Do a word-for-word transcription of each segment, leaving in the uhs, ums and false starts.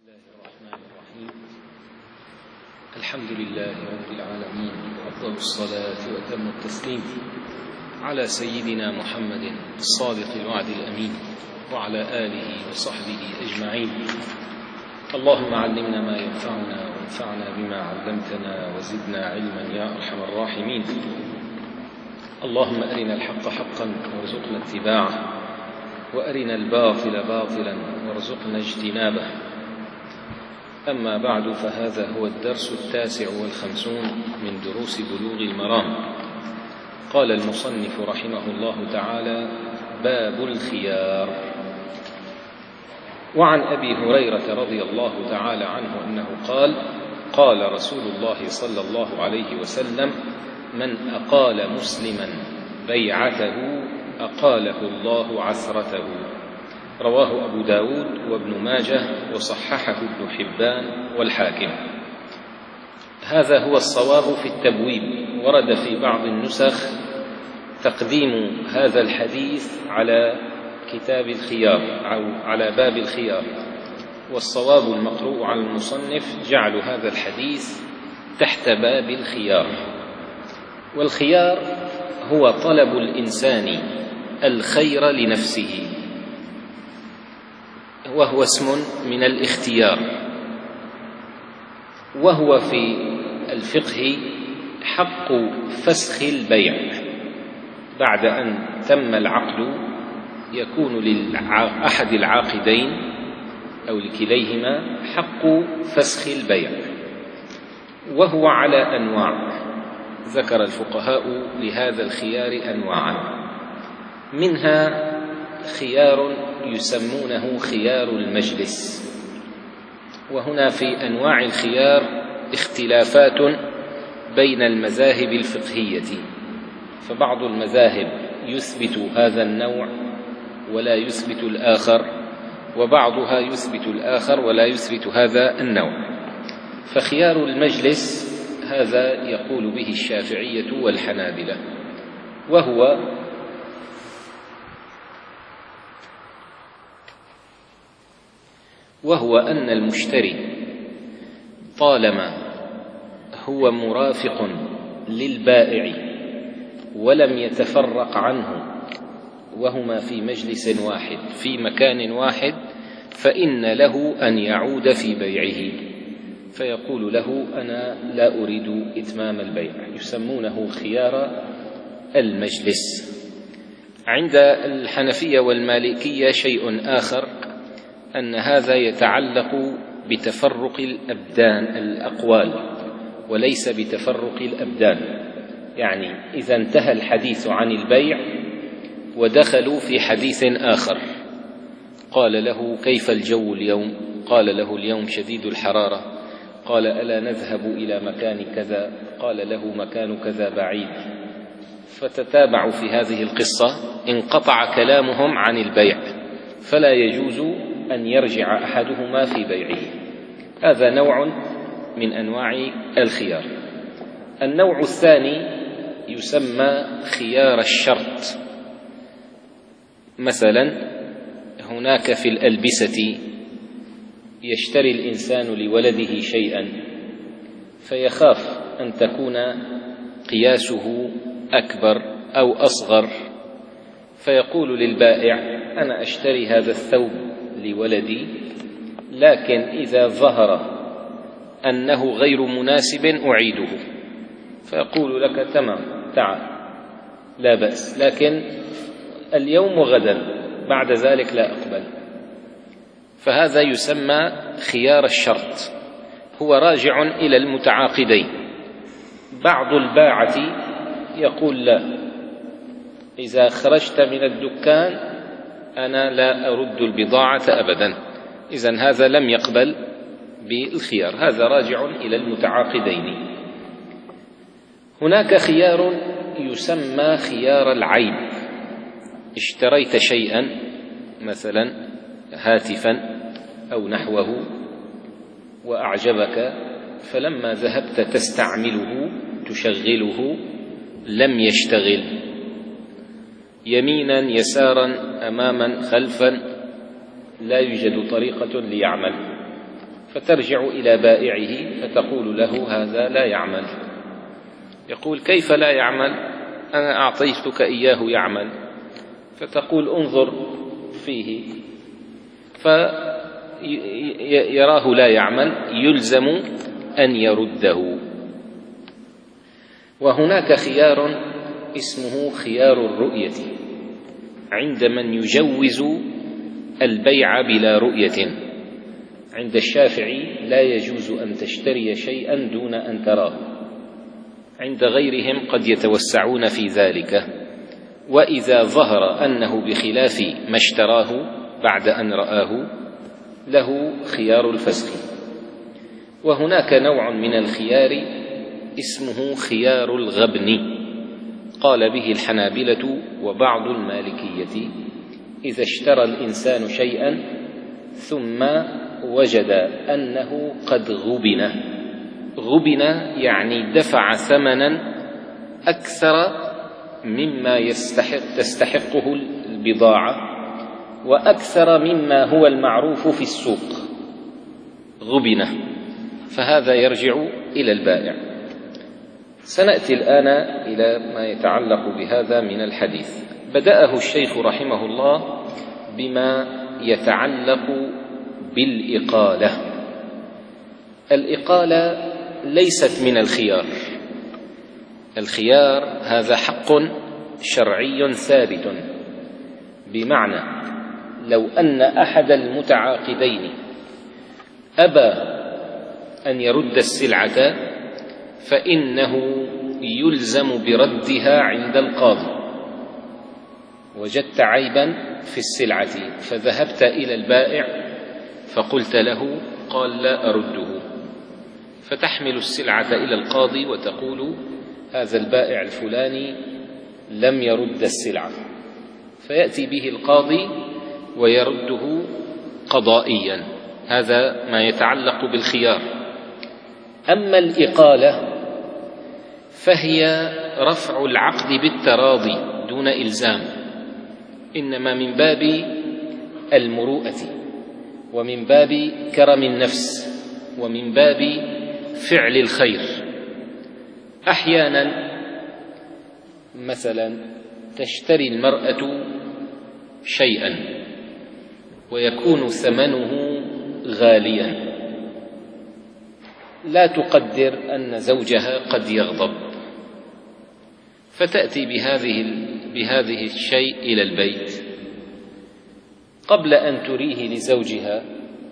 الله الرحمن الرحيم. الحمد لله رب العالمين، أفضل الصلاة وأتم التسليم على سيدنا محمد الصادق الوعد الأمين وعلى آله وصحبه أجمعين. اللهم علمنا ما ينفعنا وانفعنا بما علمتنا وزدنا علما يا أرحم الراحمين. اللهم أرنا الحق حقا وارزقنا اتباعه، وأرنا الباطل باطلا وارزقنا اجتنابه. أما بعد، فهذا هو الدرس التاسع والخمسون من دروس بلوغ المرام. قال المصنف رحمه الله تعالى: باب الخيار. وعن أبي هريرة رضي الله تعالى عنه أنه قال: قال رسول الله صلى الله عليه وسلم: من أقال مسلما بيعته أقاله الله عثرته. رواه أبو داود وابن ماجه وصححه ابن حبان والحاكم. هذا هو الصواب في التبويب. ورد في بعض النسخ تقديم هذا الحديث على كتاب الخيار أو على باب الخيار، والصواب المقروء على المصنف جعل هذا الحديث تحت باب الخيار. والخيار هو طلب الإنسان الخير لنفسه، وهو اسم من الاختيار، وهو في الفقه حق فسخ البيع. بعد أن تم العقد يكون لأحد العاقدين أو لكليهما حق فسخ البيع، وهو على أنواع. ذكر الفقهاء لهذا الخيار أنواعا، منها خيار يسمونه خيار المجلس. وهنا في أنواع الخيار اختلافات بين المذاهب الفقهية، فبعض المذاهب يثبت هذا النوع ولا يثبت الآخر، وبعضها يثبت الآخر ولا يثبت هذا النوع. فخيار المجلس هذا يقول به الشافعية والحنابلة، وهو وهو أن المشتري طالما هو مرافق للبائع ولم يتفرق عنه وهما في مجلس واحد في مكان واحد، فإن له أن يعود في بيعه، فيقول له: أنا لا أريد إتمام البيع. يسمونه خيار المجلس. عند الحنفية والمالكية شيء آخر، أن هذا يتعلق بتفرق الأبدان الأقوال وليس بتفرق الأبدان. يعني إذا انتهى الحديث عن البيع ودخلوا في حديث آخر، قال له: كيف الجو اليوم؟ قال له: اليوم شديد الحرارة. قال: ألا نذهب إلى مكان كذا؟ قال له: مكان كذا بعيد. فتتابعوا في هذه القصة، انقطع كلامهم عن البيع، فلا يجوز أن يرجع أحدهما في بيعه. هذا نوع من أنواع الخيار. النوع الثاني يسمى خيار الشرط. مثلا هناك في الألبسة يشتري الإنسان لولده شيئا، فيخاف أن تكون قياسه أكبر أو أصغر، فيقول للبائع: أنا أشتري هذا الثوب لولدي، لكن إذا ظهر أنه غير مناسب أعيده. فيقول لك: تمام، تعال، لا بأس، لكن اليوم وغدا، بعد ذلك لا أقبل. فهذا يسمى خيار الشرط، هو راجع إلى المتعاقدين. بعض الباعة يقول: لا، إذا خرجت من الدكان أنا لا أرد البضاعة أبدا. إذن هذا لم يقبل بالخيار، هذا راجع إلى المتعاقدين. هناك خيار يسمى خيار العيب. اشتريت شيئا، مثلا هاتفا أو نحوه، وأعجبك، فلما ذهبت تستعمله تشغله لم يشتغل، يمينا يسارا أماما خلفا لا يوجد طريقة ليعمل. فترجع إلى بائعه فتقول له هذا لا يعمل. يقول كيف لا يعمل؟ أنا أعطيتك إياه يعمل. فتقول انظر فيه، فيراه لا يعمل، يلزم أن يرده. وهناك خيار اسمه خيار الرؤية عند من يجوز البيع بلا رؤية. عند الشافعي لا يجوز أن تشتري شيئا دون أن تراه، عند غيرهم قد يتوسعون في ذلك، وإذا ظهر أنه بخلاف ما اشتراه بعد أن رآه له خيار الفسخ. وهناك نوع من الخيار اسمه خيار الغبن، قال به الحنابلة وبعض المالكية. إذا اشترى الإنسان شيئا ثم وجد أنه قد غبن، غبن يعني دفع ثمنا أكثر مما يستحق تستحقه البضاعة وأكثر مما هو المعروف في السوق، غبن، فهذا يرجع إلى البائع. سنأتي الآن إلى ما يتعلق بهذا من الحديث. بدأه الشيخ رحمه الله بما يتعلق بالإقالة. الإقالة ليست من الخيار. الخيار هذا حق شرعي ثابت، بمعنى لو أن أحد المتعاقدين أبى أن يرد السلعة فإنه يلزم بردها عند القاضي. وجدت عيبا في السلعة فذهبت إلى البائع فقلت له، قال لا أرده، فتحمل السلعة إلى القاضي وتقول هذا البائع الفلاني لم يرد السلعة، فيأتي به القاضي ويرده قضائيا. هذا ما يتعلق بالخيار. أما الإقالة فهي رفع العقد بالتراضي دون إلزام، إنما من باب المروءة ومن باب كرم النفس ومن باب فعل الخير. أحيانا مثلا تشتري المرأة شيئا ويكون ثمنه غاليا، لا تقدر أن زوجها قد يغضب، فتأتي بهذه بهذه الشيء إلى البيت. قبل أن تريه لزوجها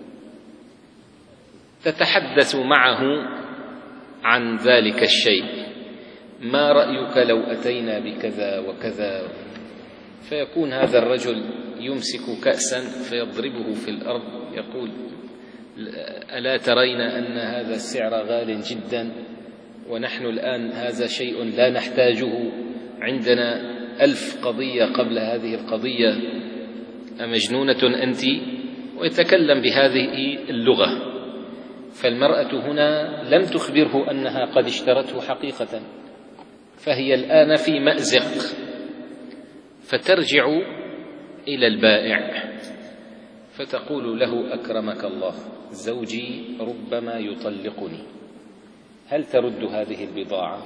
تتحدث معه عن ذلك الشيء، ما رأيك لو أتينا بكذا وكذا؟ فيكون هذا الرجل يمسك كأسا فيضربه في الأرض، يقول ألا ترين أن هذا السعر غال جدا ونحن الآن هذا شيء لا نحتاجه، عندنا ألف قضية قبل هذه القضية، أمجنونة أنت؟ ويتكلم بهذه اللغة. فالمرأة هنا لم تخبره أنها قد اشترته حقيقة، فهي الآن في مأزق، فترجع إلى البائع فتقول له أكرمك الله، زوجي ربما يطلقني، هل ترد هذه البضاعة؟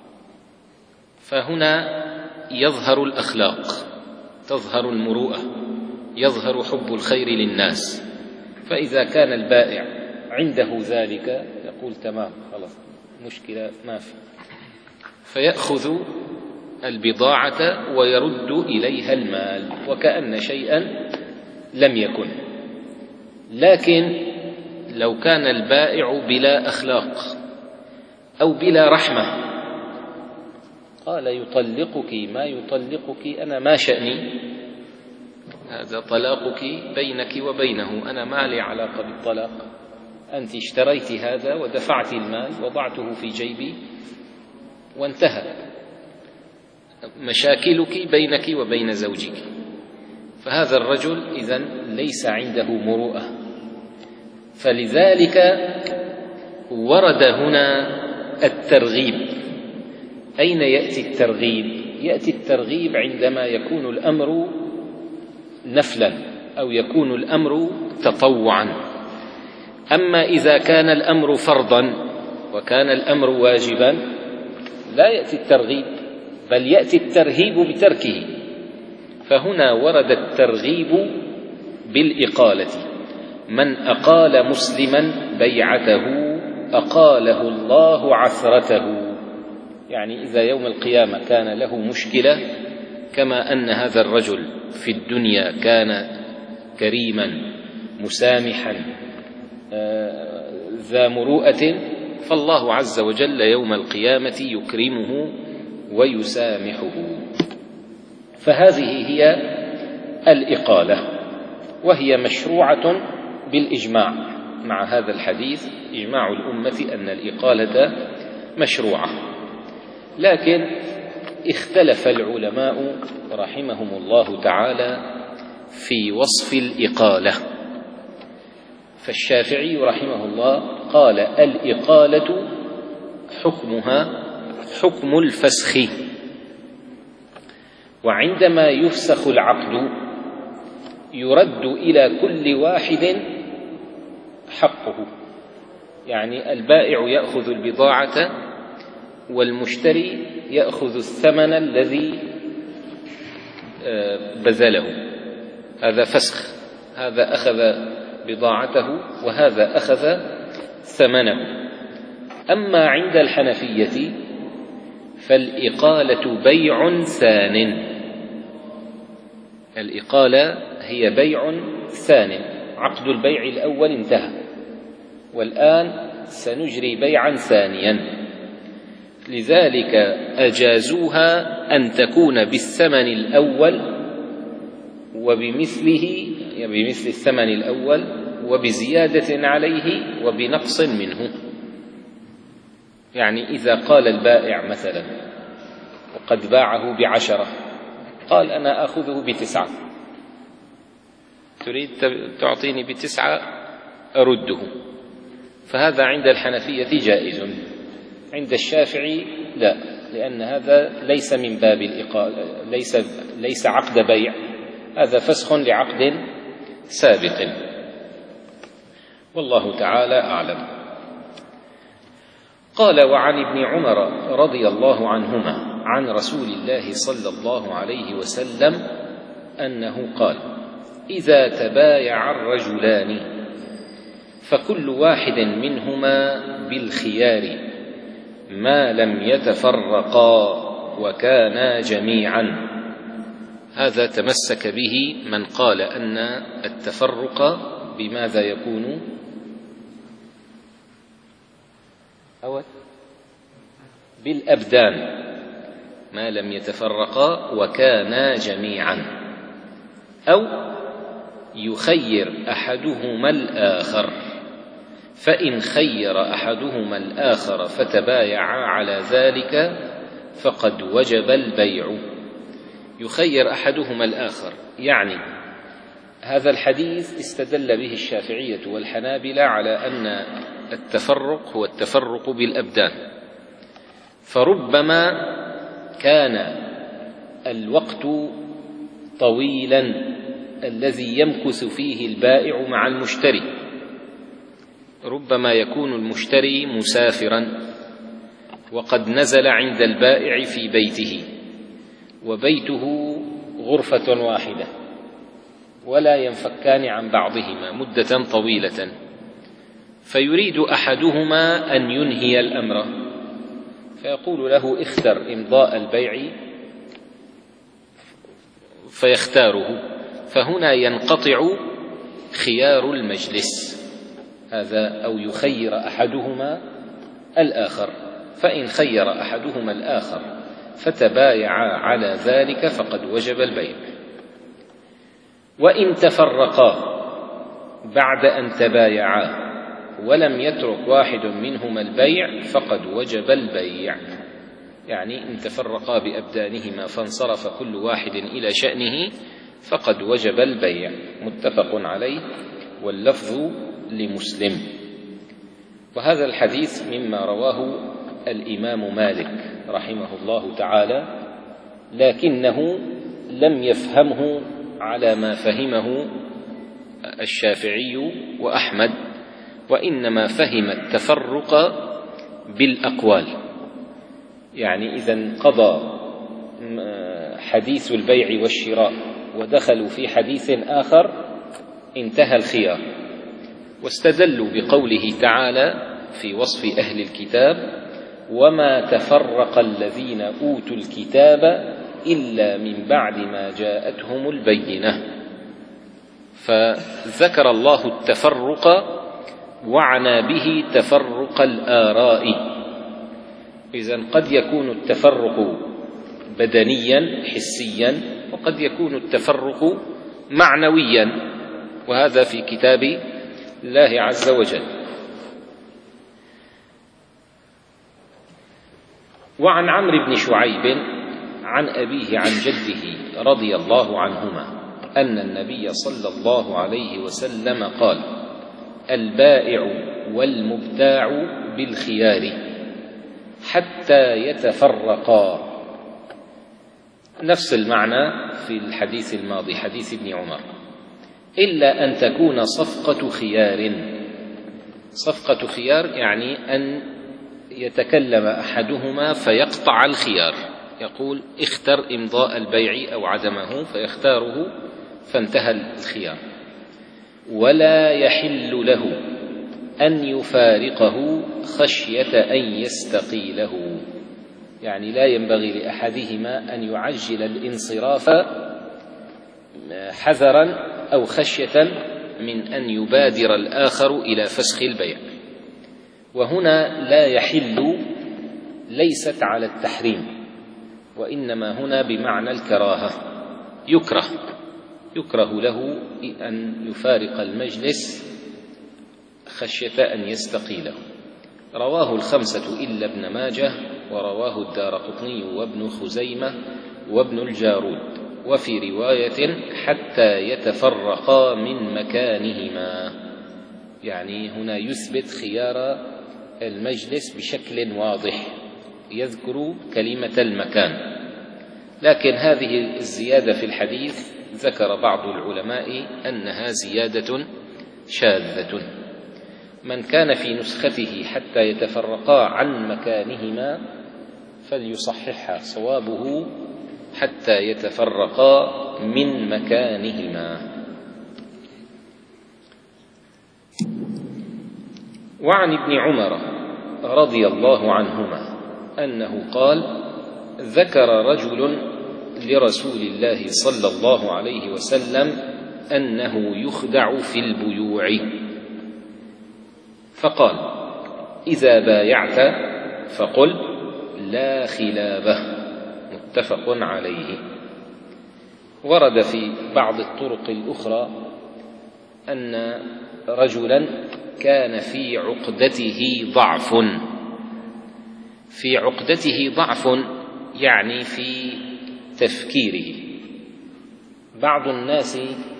فهنا يظهر الأخلاق، تظهر المروءة، يظهر حب الخير للناس. فإذا كان البائع عنده ذلك يقول تمام خلاص مشكلة ما في، فيأخذ البضاعة ويرد إليها المال وكأن شيئا لم يكن. لكن لو كان البائع بلا أخلاق أو بلا رحمة، قال يطلقك ما يطلقك، أنا ما شأني، هذا طلاقك بينك وبينه، أنا ما لي علاقة بالطلاق، أنت اشتريت هذا ودفعت المال وضعته في جيبي وانتهى، مشاكلك بينك وبين زوجك. فهذا الرجل إذن ليس عنده مروءة. فلذلك ورد هنا الترغيب. أين يأتي الترغيب؟ يأتي الترغيب عندما يكون الأمر نفلا أو يكون الأمر تطوعا. أما إذا كان الأمر فرضا وكان الأمر واجبا لا يأتي الترغيب، بل يأتي الترهيب بتركه. فهنا ورد الترغيب بالإقالة: من أقال مسلما بيعته أقاله الله عثرته. يعني إذا يوم القيامة كان له مشكلة، كما أن هذا الرجل في الدنيا كان كريما مسامحا ذا مروءة، فالله عز وجل يوم القيامة يكرمه ويسامحه. فهذه هي الإقالة، وهي مشروعة بالإجماع مع هذا الحديث، إجماع الأمة أن الإقالة مشروعة. لكن اختلف العلماء رحمهم الله تعالى في وصف الإقالة. فالشافعي رحمه الله قال: الإقالة حكمها حكم الفسخ، وعندما يفسخ العقد يرد إلى كل واحد حقه. يعني البائع يأخذ البضاعة والمشتري يأخذ الثمن الذي بذله. هذا فسخ، هذا أخذ بضاعته وهذا أخذ ثمنه. أما عند الحنفية فالإقالة بيع ثان. الإقالة هي بيع ثان، عقد البيع الأول انتهى، والآن سنجري بيعا ثانيا. لذلك أجازوها أن تكون بالثمن الأول وبمثله، يعني بمثل الثمن الأول وبزيادة عليه وبنقص منه. يعني إذا قال البائع مثلا وقد باعه بعشرة، قال: أنا أخذه بتسعة، تريد تعطيني بتسعة أرده. فهذا عند الحنفية جائز، عند الشافعي لا، لأن هذا ليس من باب الإقالة، ليس, ليس عقد بيع، هذا فسخ لعقد سابق. والله تعالى أعلم. قال: وعن ابن عمر رضي الله عنهما عن رسول الله صلى الله عليه وسلم أنه قال: إذا تبايع الرجلان فكل واحد منهما بالخيار ما لم يتفرقا وكانا جميعا. هذا تمسك به من قال أن التفرق بماذا يكون؟ أو بالأبدان، ما لم يتفرقا وكانا جميعا، أو يخير أحدهما الآخر، فإن خير أحدهما الآخر فتبايعا على ذلك فقد وجب البيع. يخير أحدهما الآخر، يعني هذا الحديث استدل به الشافعية والحنابلة على أن التفرق هو التفرق بالأبدان. فربما كان الوقت طويلا الذي يمكث فيه البائع مع المشتري، ربما يكون المشتري مسافرا وقد نزل عند البائع في بيته، وبيته غرفة واحدة ولا ينفكان عن بعضهما مدة طويلة، فيريد أحدهما أن ينهي الأمر، فيقول له: اختر إمضاء البيع، فيختاره. فهنا ينقطع خيار المجلس هذا، أو يخير أحدهما الآخر، فإن خير أحدهما الآخر فتبايعا على ذلك فقد وجب البيع. وإن تفرقا بعد أن تبايعا ولم يترك واحد منهما البيع فقد وجب البيع. يعني إن تفرقا بأبدانهما فانصرف كل واحد إلى شأنه فقد وجب البيع. متفق عليه، واللفظ لمسلم. وهذا الحديث مما رواه الإمام مالك رحمه الله تعالى، لكنه لم يفهمه على ما فهمه الشافعي وأحمد، وإنما فهم التفرق بالأقوال. يعني إذا انقضى حديث البيع والشراء ودخلوا في حديث آخر انتهى الخيار. واستدلوا بقوله تعالى في وصف أهل الكتاب: وما تفرق الذين أوتوا الكتاب إلا من بعد ما جاءتهم البينة. فذكر الله التفرق وعنى به تفرق الآراء. إذن قد يكون التفرق بدنيا حسيا، وقد يكون التفرق معنويا، وهذا في كتاب الله عز وجل. وعن عمرو بن شعيب عن أبيه عن جده رضي الله عنهما أن النبي صلى الله عليه وسلم قال: البائع والمبتاع بالخيار حتى يتفرقا. نفس المعنى في الحديث الماضي حديث ابن عمر، إلا أن تكون صفقة خيار. صفقة خيار يعني أن يتكلم أحدهما فيقطع الخيار، يقول: اختر إمضاء البيع أو عدمه، فيختاره فانتهى الخيار. ولا يحل له أن يفارقه خشية أن يستقيله، يعني لا ينبغي لأحدهما أن يعجل الانصراف حذرا أو خشية من أن يبادر الآخر إلى فسخ البيع. وهنا لا يحل ليست على التحريم، وإنما هنا بمعنى الكراهة. يكره يكره له أن يفارق المجلس خشية أن يستقيله. رواه الخمسة إلا ابن ماجه، ورواه الدارقطني وابن خزيمة وابن الجارود، وفي رواية: حتى يتفرقا من مكانهما. يعني هنا يثبت خيار المجلس بشكل واضح، يذكر كلمة المكان. لكن هذه الزيادة في الحديث ذكر بعض العلماء أنها زيادة شاذة. من كان في نسخته حتى يتفرقا عن مكانهما فليصححها، صوابه حتى يتفرقا من مكانهما. وعن ابن عمر رضي الله عنهما أنه قال: ذكر رجل لرسول الله صلى الله عليه وسلم أنه يخدع في البيوع، فقال: إذا بايعت فقل لا خلابه. متفق عليه. ورد في بعض الطرق الأخرى أن رجلا كان في عقدته ضعف. في عقدته ضعف يعني في تفكيره. بعض الناس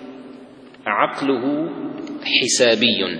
عقله حسابي،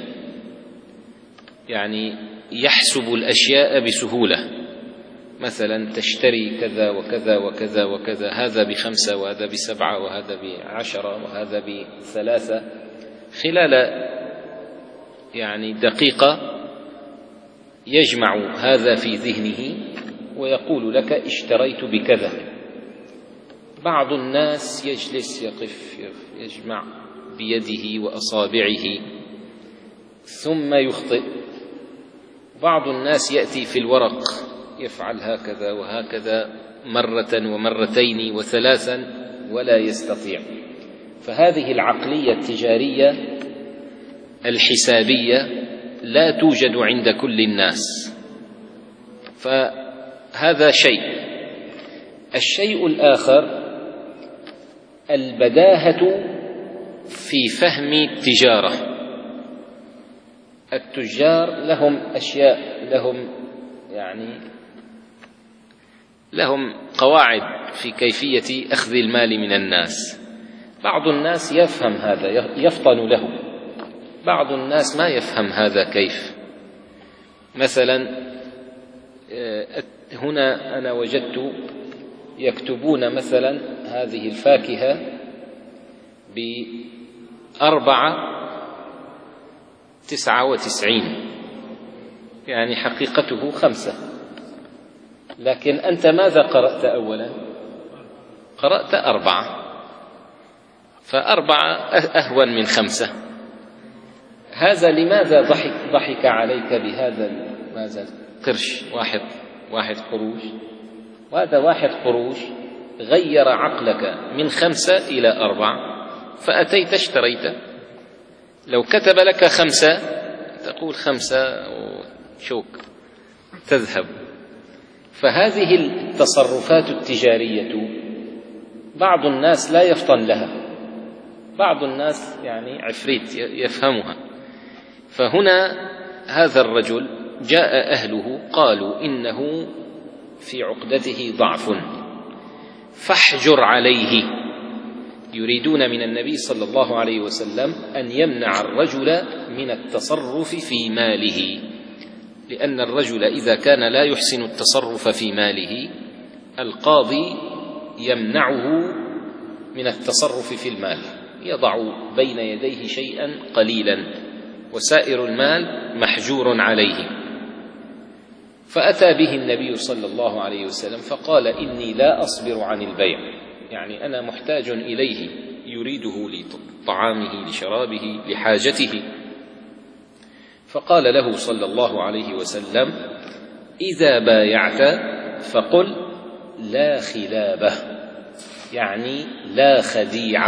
يعني يحسب الأشياء بسهولة. مثلا تشتري كذا وكذا وكذا وكذا، هذا بخمسة وهذا بسبعة وهذا بعشرة وهذا بثلاثة، خلال يعني دقيقة يجمع هذا في ذهنه ويقول لك: اشتريت بكذا. بعض الناس يجلس يقف يجمع بيده وأصابعه ثم يخطئ. بعض الناس يأتي في الورق يفعل هكذا وهكذا مرة ومرتين وثلاثا ولا يستطيع. فهذه العقلية التجارية الحسابية لا توجد عند كل الناس. فهذا شيء. الشيء الآخر البداهة في فهم التجارة. التجار لهم أشياء، لهم يعني لهم قواعد في كيفية أخذ المال من الناس. بعض الناس يفهم هذا يفطن له، بعض الناس ما يفهم هذا كيف. مثلا هنا أنا وجدت يكتبون مثلا هذه الفاكهة بأربعة تسعة وتسعين، يعني حقيقته خمسة، لكن أنت ماذا قرأت أولا؟ قرأت أربعة، فأربعة أهون من خمسة. هذا لماذا ضحك, ضحك عليك بهذا ماذا قرش واحد واحد قروش، وهذا واحد قروش غير عقلك من خمسة إلى أربعة، فأتيت اشتريت. لو كتب لك خمسة تقول خمسة وشوك تذهب. فهذه التصرفات التجارية بعض الناس لا يفطن لها، بعض الناس يعني عفريت يفهمها. فهنا هذا الرجل جاء أهله قالوا إنه في عقدته ضعف فاحجر عليه، يريدون من النبي صلى الله عليه وسلم أن يمنع الرجل من التصرف في ماله، لأن الرجل إذا كان لا يحسن التصرف في ماله القاضي يمنعه من التصرف في المال، يضع بين يديه شيئا قليلا وسائر المال محجور عليه. فأتى به النبي صلى الله عليه وسلم فقال إني لا أصبر عن البيع، يعني أنا محتاج إليه، يريده لطعامه لشرابه لحاجته. فقال له صلى الله عليه وسلم إذا بايعت فقل لا خلابة، يعني لا خديعة.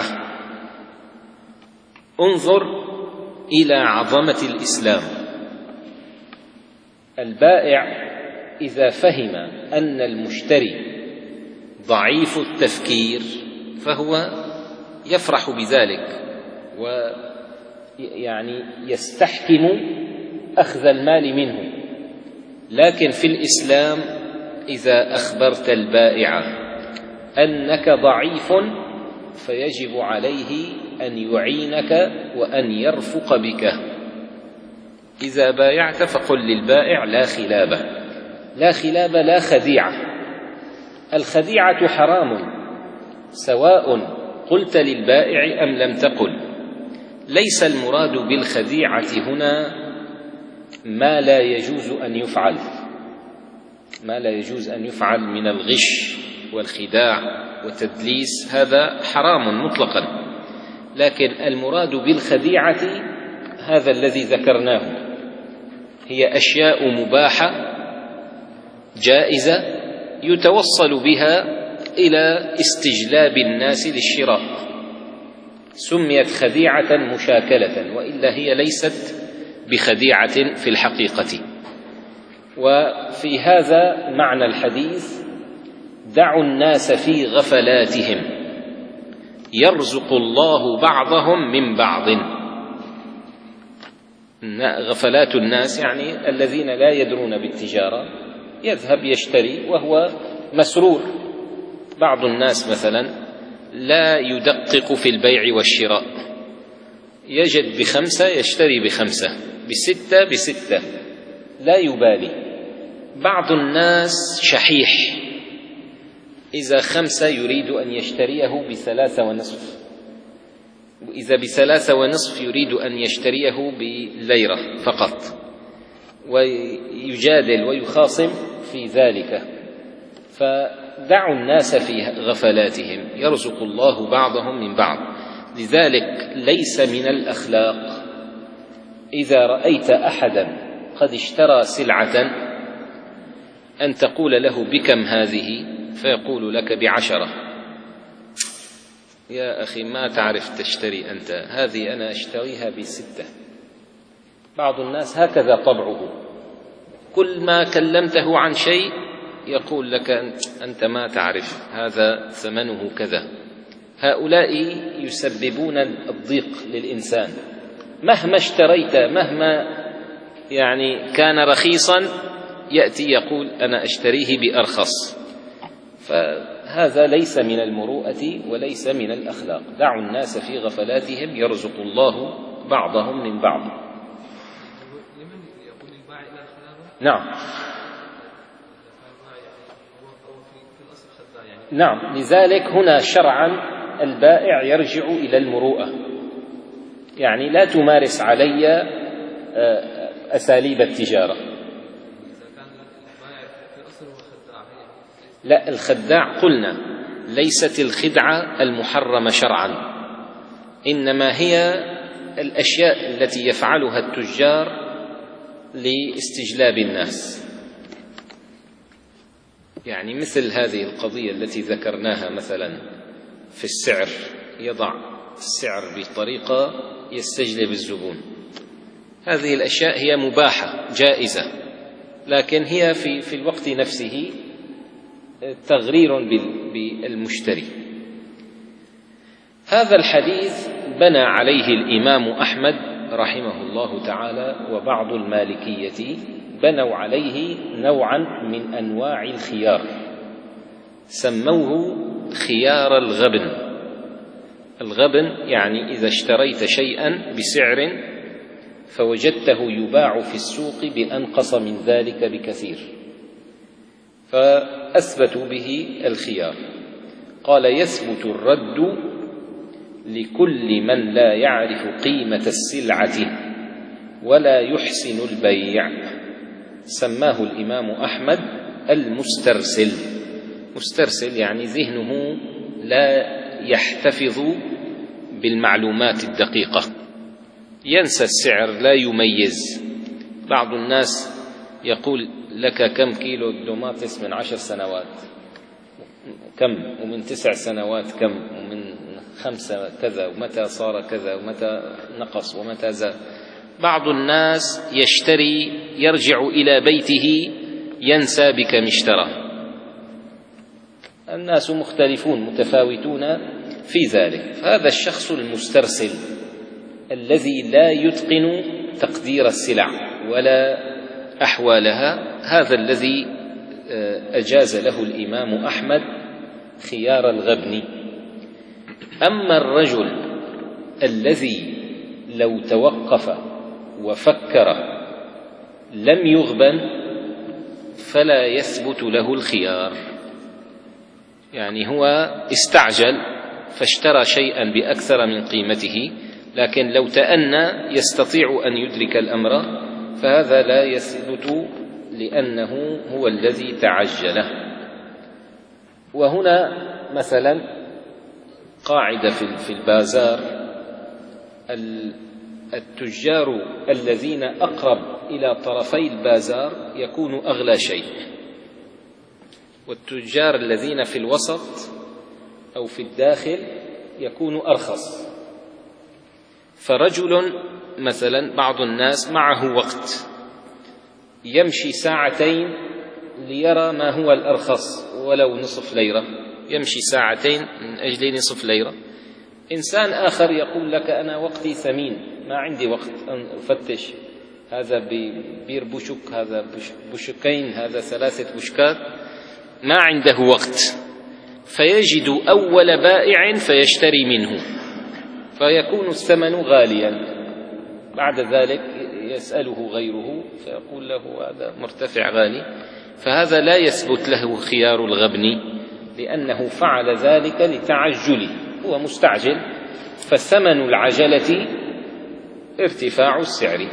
انظر إلى عظمة الإسلام. البائع إذا فهم أن المشتري ضعيف التفكير فهو يفرح بذلك ويعني يستحكم أخذ المال منه. لكن في الإسلام إذا أخبرت البائع أنك ضعيف فيجب عليه أن يعينك وأن يرفق بك. إذا بايعت فقل للبائع لا خلابة، لا خلابة لا خديعة. الخديعة حرام سواء قلت للبائع أم لم تقل. ليس المراد بالخديعة هنا ما لا يجوز أن يفعل، ما لا يجوز أن يفعل من الغش والخداع والتدليس، هذا حرام مطلقا. لكن المراد بالخديعة هذا الذي ذكرناه، هي أشياء مباحة جائزة يتوصل بها إلى استجلاب الناس للشراء، سميت خديعة مشاكلة، وإلا هي ليست بخديعة في الحقيقة. وفي هذا معنى الحديث دعوا الناس في غفلاتهم يرزق الله بعضهم من بعض. غفلات الناس يعني الذين لا يدرون بالتجارة، يذهب يشتري وهو مسرور. بعض الناس مثلا لا يدقق في البيع والشراء، يجد بخمسة يشتري بخمسة، بستة بستة، لا يبالي. بعض الناس شحيح، إذا خمسة يريد أن يشتريه بثلاثة ونصف، وإذا بثلاثة ونصف يريد أن يشتريه بليرة فقط، ويجادل ويخاصم في ذلك. فدعوا الناس في غفلاتهم يرزق الله بعضهم من بعض. لذلك ليس من الأخلاق إذا رأيت أحدا قد اشترى سلعة أن تقول له بكم هذه فيقول لك بعشرة. يا أخي ما تعرف تشتري أنت، هذه أنا أشتريها بستة. بعض الناس هكذا طبعه، كل ما كلمته عن شيء يقول لك أنت ما تعرف هذا ثمنه كذا. هؤلاء يسببون الضيق للإنسان. مهما اشتريت، مهما يعني كان رخيصا، يأتي يقول أنا أشتريه بأرخص. فهذا ليس من المروءة وليس من الأخلاق. دعوا الناس في غفلاتهم يرزق الله بعضهم من بعض. لمن يقول البائع لا خلابة؟ نعم نعم. لذلك هنا شرعا البائع يرجع إلى المروءة، يعني لا تمارس علي أساليب التجارة. إذا كان البائع في الأصل هو خداع. لا، الخداع قلنا ليست الخدعة المحرمة شرعا، إنما هي الأشياء التي يفعلها التجار لاستجلاب الناس. يعني مثل هذه القضية التي ذكرناها مثلا في السعر، يضع السعر بطريقة يستجلب الزبون. هذه الأشياء هي مباحة جائزة، لكن هي في في الوقت نفسه تغرير بالمشتري. هذا الحديث بنى عليه الإمام أحمد رحمه الله تعالى وبعض المالكية، بنوا عليه نوعا من أنواع الخيار سموه خيار الغبن. الغبن يعني إذا اشتريت شيئا بسعر فوجدته يباع في السوق بأنقص من ذلك بكثير، فأثبتوا به الخيار. قال: يثبت الرد لكل من لا يعرف قيمة السلعة ولا يحسن البيع. سماه الإمام أحمد المسترسل. مسترسل يعني ذهنه لا يحتفظ بالمعلومات الدقيقة، ينسى السعر، لا يميز. بعض الناس يقول لك كم كيلو دوماتس من عشر سنوات كم، ومن تسع سنوات كم، ومن خمسة كذا، ومتى صار كذا، ومتى نقص، ومتى زاد. بعض الناس يشتري يرجع إلى بيته ينسى بكم اشترى. الناس مختلفون متفاوتون في ذلك. فهذا الشخص المسترسل الذي لا يتقن تقدير السلع ولا أحوالها، هذا الذي أجاز له الإمام أحمد خيار الغبن. أما الرجل الذي لو توقف وفكر لم يغبن فلا يثبت له الخيار. يعني هو استعجل فاشترى شيئا بأكثر من قيمته، لكن لو تأنى يستطيع أن يدرك الأمر، فهذا لا يثبت لأنه هو الذي تعجله. وهنا مثلا قاعدة في البازار: التجار الذين أقرب إلى طرفي البازار يكون أغلى شيء، والتجار الذين في الوسط أو في الداخل يكون أرخص. فرجل مثلا، بعض الناس معه وقت يمشي ساعتين ليرى ما هو الأرخص ولو نصف ليرة، يمشي ساعتين من أجل نصف ليرة. إنسان آخر يقول لك: أنا وقتي ثمين، ما عندي وقت أن أفتش، هذا بير بشك، هذا بشكين، هذا ثلاثة بشكات، ما عنده وقت، فيجد أول بائع فيشتري منه، فيكون الثمن غاليا. بعد ذلك يسأله غيره فيقول له: هذا مرتفع غالي. فهذا لا يثبت له خيار الغبن، لأنه فعل ذلك لتعجله، هو مستعجل، فثمن العجلة ارتفاع السعر.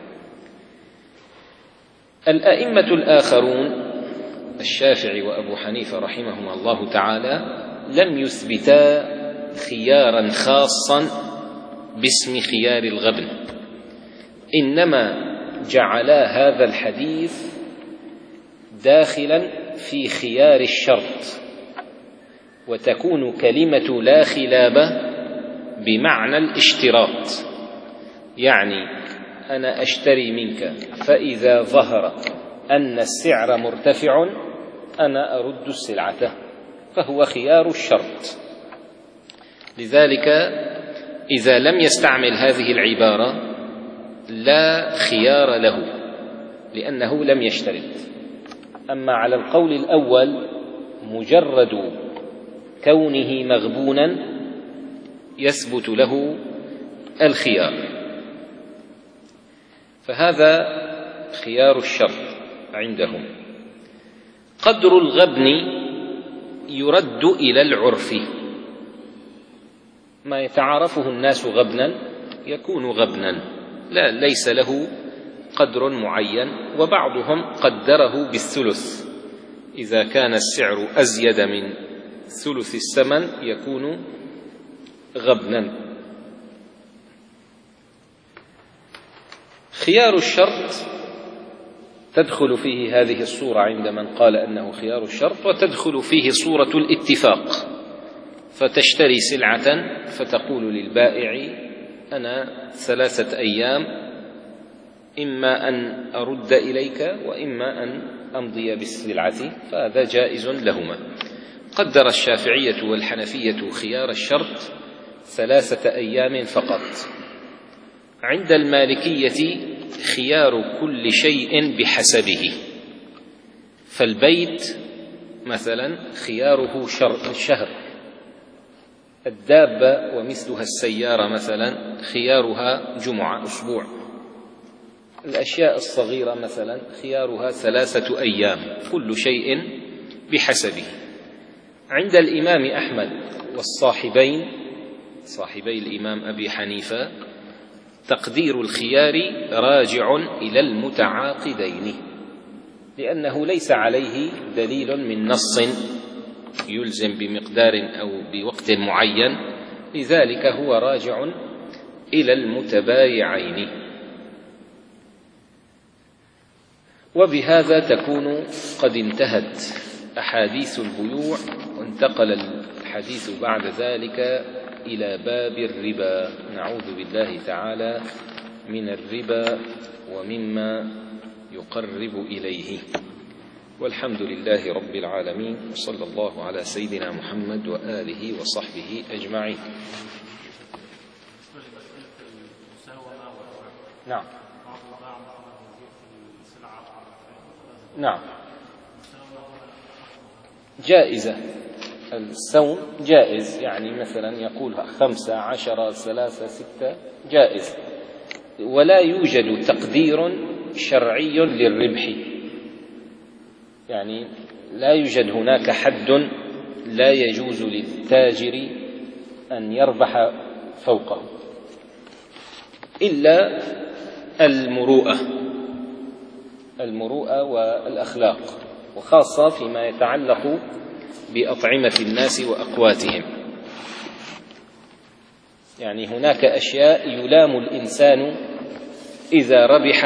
الأئمة الآخرون الشافعي وأبو حنيفة رحمهما الله تعالى لم يثبتا خيارا خاصا باسم خيار الغبن، إنما جعلا هذا الحديث داخلا في خيار الشرط، وتكون كلمة لا خلاب بمعنى الاشتراط. يعني أنا أشتري منك، فإذا ظهر أن السعر مرتفع أنا أرد السلعة، فهو خيار الشرط. لذلك إذا لم يستعمل هذه العبارة لا خيار له، لأنه لم يشترط. أما على القول الأول مجرد كونه مغبونا يثبت له الخيار، فهذا خيار الشرط عندهم. قدر الغبن يرد إلى العرف، ما يتعارفه الناس غبنا يكون غبنا، لا ليس له قدر معين، وبعضهم قدره بالثلث، إذا كان السعر أزيد من ثلث الثمن يكون غبنا. خيار الشرط تدخل فيه هذه الصورة عند من قال أنه خيار الشرط، وتدخل فيه صورة الاتفاق، فتشتري سلعة فتقول للبائع أنا ثلاثة أيام إما أن أرد إليك وإما أن أمضي بالسلعة، فهذا جائز لهما. قدر الشافعية والحنفية خيار الشرط ثلاثة أيام فقط. عند المالكية خيار كل شيء بحسبه، فالبيت مثلا خياره شهر، الدابة ومثلها السيارة مثلا خيارها جمعة أسبوع، الأشياء الصغيرة مثلا خيارها ثلاثة أيام، كل شيء بحسبه. عند الإمام أحمد والصاحبين صاحبي الإمام أبي حنيفة تقدير الخيار راجع إلى المتعاقدين، لأنه ليس عليه دليل من نص يلزم بمقدار أو بوقت معين، لذلك هو راجع إلى المتبايعين. وبهذا تكون قد انتهت أحاديث البيوع، وانتقل الحديث بعد ذلك إلى باب الربا. نعوذ بالله تعالى من الربا ومما يقرب إليه. والحمد لله رب العالمين، وصلى الله على سيدنا محمد وآله وصحبه أجمعين. نعم نعم جائزة، السوم جائز، يعني مثلا يقول خمسة عشرة ثلاثة ستة جائز، ولا يوجد تقدير شرعي للربح، يعني لا يوجد هناك حد لا يجوز للتاجر أن يربح فوقه إلا المروءة المروءة والأخلاق، وخاصة فيما يتعلق بأطعمة الناس وأقواتهم. يعني هناك أشياء يلام الإنسان إذا ربح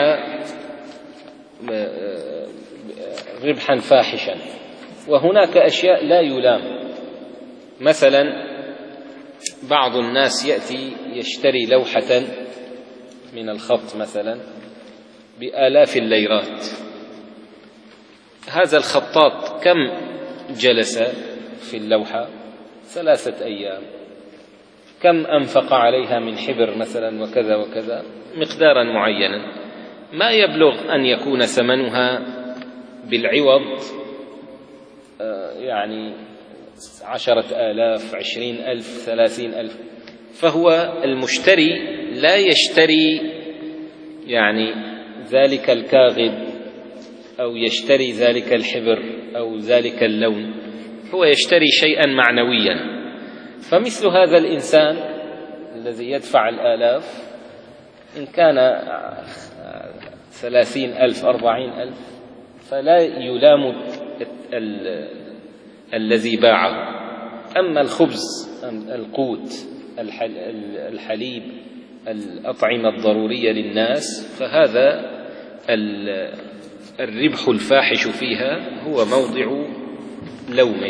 ربحا فاحشا، وهناك أشياء لا يلام. مثلا بعض الناس يأتي يشتري لوحة من الخط مثلا بآلاف الليرات، هذا الخطاط كم جلس في اللوحة؟ ثلاثة أيام. كم أنفق عليها من حبر مثلا وكذا وكذا مقدارا معينا، ما يبلغ أن يكون ثمنها بالعوض يعني عشرة آلاف عشرين ألف ثلاثين ألف. فهو المشتري لا يشتري يعني ذلك الكاغد أو يشتري ذلك الحبر أو ذلك اللون، هو يشتري شيئا معنويا. فمثل هذا الإنسان الذي يدفع الآلاف إن كان ثلاثين ألف أربعين ألف فلا يلام الذي باعه. أما الخبز القوت الحليب الأطعمة الضرورية للناس فهذا الربح الفاحش فيها هو موضع لوم.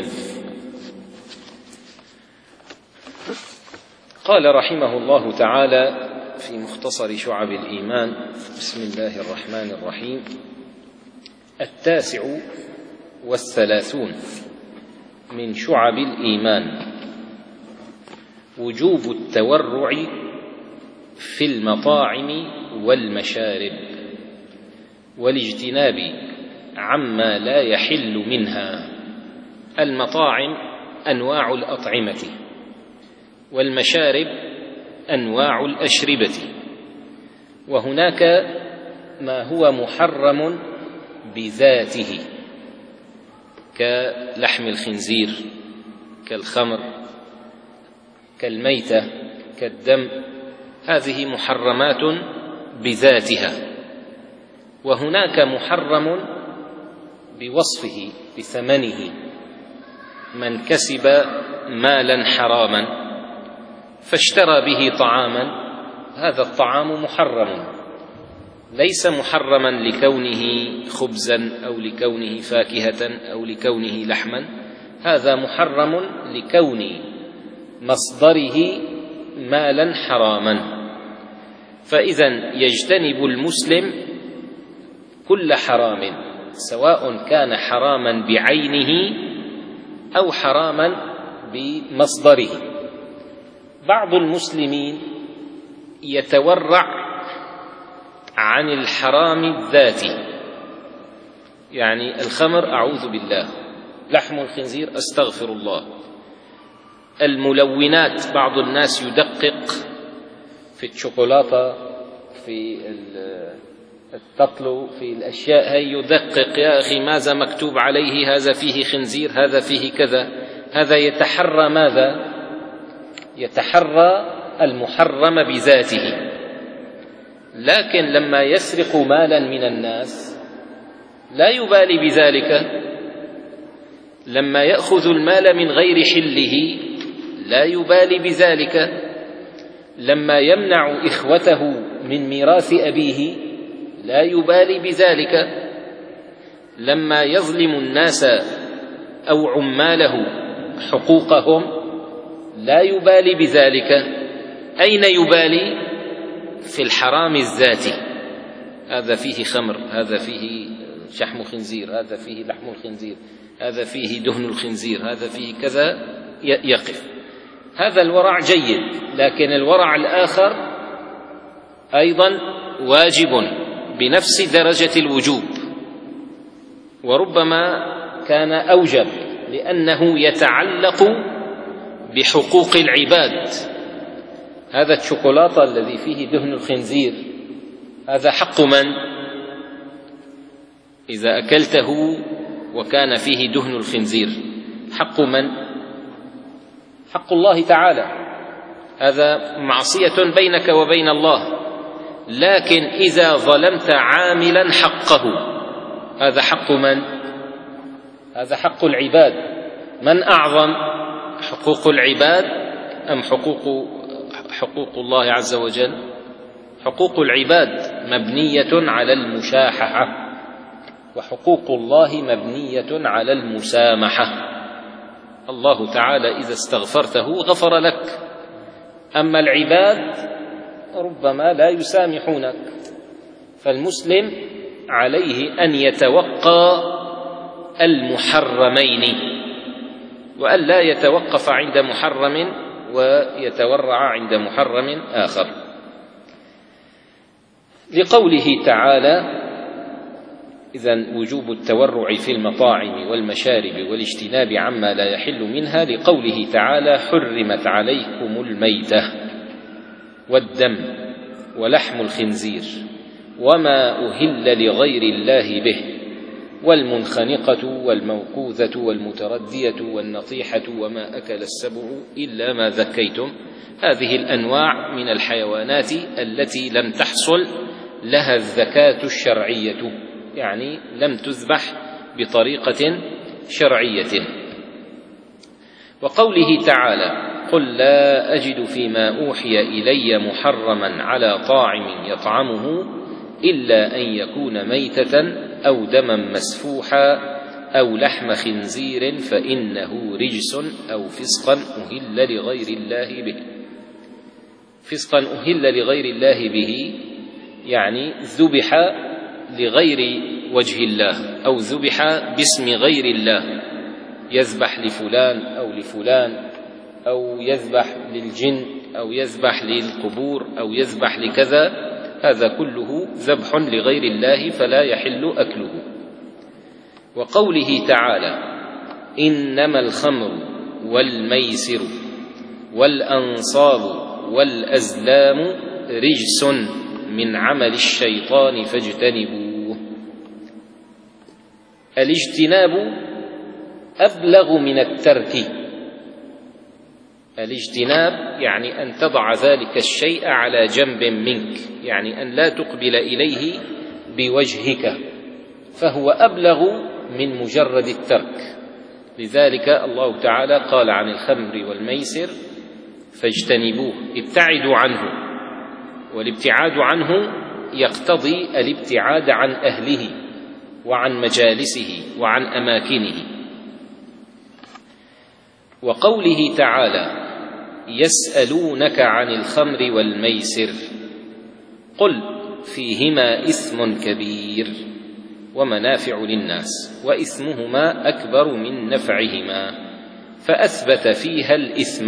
قال رحمه الله تعالى في مختصر شعب الإيمان: بسم الله الرحمن الرحيم. التاسع والثلاثون من شعب الإيمان وجوب التورع في المطاعم والمشارب والاجتناب عما لا يحل منها. المطاعم أنواع الأطعمة، والمشارب أنواع الأشربة، وهناك ما هو محرم بذاته كلحم الخنزير كالخمر كالميتة كالدم، هذه محرمات بذاتها. وهناك محرم بوصفه بثمنه، من كسب مالا حراما فاشترى به طعاما، هذا الطعام محرم، ليس محرما لكونه خبزا أو لكونه فاكهة أو لكونه لحما، هذا محرم لكون مصدره مالا حراما. فإذا يجتنب المسلم كل حرام، سواء كان حراما بعينه أو حراما بمصدره. بعض المسلمين يتورع عن الحرام الذاتي، يعني الخمر أعوذ بالله، لحم الخنزير أستغفر الله، الملونات بعض الناس يدقق في الشوكولاتة، في التطلو، في الأشياء هي يدقق، يا أخي ماذا مكتوب عليه، هذا فيه خنزير، هذا فيه كذا، هذا يتحرى ماذا؟ يتحرى المحرم بذاته. لكن لما يسرق مالا من الناس لا يبالي بذلك، لما يأخذ المال من غير حله لا يبالي بذلك، لما يمنع إخوته من ميراث أبيه لا يبالي بذلك، لما يظلم الناس أو عماله حقوقهم لا يبالي بذلك. أين يبالي؟ في الحرام الذاتي، هذا فيه خمر، هذا فيه شحم خنزير، هذا فيه لحم الخنزير، هذا فيه دهن الخنزير، هذا فيه كذا، يقف. هذا الورع جيد، لكن الورع الآخر أيضا واجب بنفس درجة الوجوب، وربما كان أوجب، لأنه يتعلق بحقوق العباد. هذا الشوكولاتة الذي فيه دهن الخنزير هذا حق من؟ إذا أكلته وكان فيه دهن الخنزير حق من؟ حق الله تعالى، هذا معصية بينك وبين الله. لكن إذا ظلمت عاملا حقه هذا حق من؟ هذا حق العباد. من أعظم، حقوق العباد أم حقوق حقوق الله عز وجل؟ حقوق العباد مبنية على المشاححة، وحقوق الله مبنية على المسامحة. الله تعالى إذا استغفرته غفر لك، أما العباد ربما لا يسامحونك. فالمسلم عليه أن يتوقى المحرمين، وأن لا يتوقف عند محرم ويتورع عند محرم آخر. لقوله تعالى: إذن وجوب التورع في المطاعم والمشارب والاجتناب عما لا يحل منها، لقوله تعالى: حرمت عليكم الميتة والدم ولحم الخنزير وما أهل لغير الله به والمنخنقة والموقوذة والمتردية والنطيحة وما أكل السبع إلا ما ذكيتم. هذه الأنواع من الحيوانات التي لم تحصل لها الزكاة الشرعية، يعني لم تذبح بطريقة شرعية. وقوله تعالى: قل لا أجد فيما أوحي إلي محرما على طاعم يطعمه إلا أن يكون ميتة أو دما مسفوحا أو لحم خنزير فإنه رجس أو فسقا أهل لغير الله به. فسقا أهل لغير الله به يعني ذبح لغير وجه الله، أو ذبح باسم غير الله، يذبح لفلان أو لفلان، أو يذبح للجن، أو يذبح للقبور، أو يذبح لكذا، هذا كله ذبح لغير الله فلا يحل أكله. وقوله تعالى: إنما الخمر والميسر والأنصاب والأزلام رجس من عمل الشيطان فاجتنبوه. الاجتناب أبلغ من الترك. الاجتناب يعني أن تضع ذلك الشيء على جنب منك، يعني أن لا تقبل إليه بوجهك، فهو أبلغ من مجرد الترك. لذلك الله تعالى قال عن الخمر والميسر فاجتنبوه، ابتعدوا عنه، والابتعاد عنه يقتضي الابتعاد عن أهله وعن مجالسه وعن أماكنه. وقوله تعالى يسألونك عن الخمر والميسر قل فيهما إثم كبير ومنافع للناس وإثمهما أكبر من نفعهما، فأثبت فيها الإثم.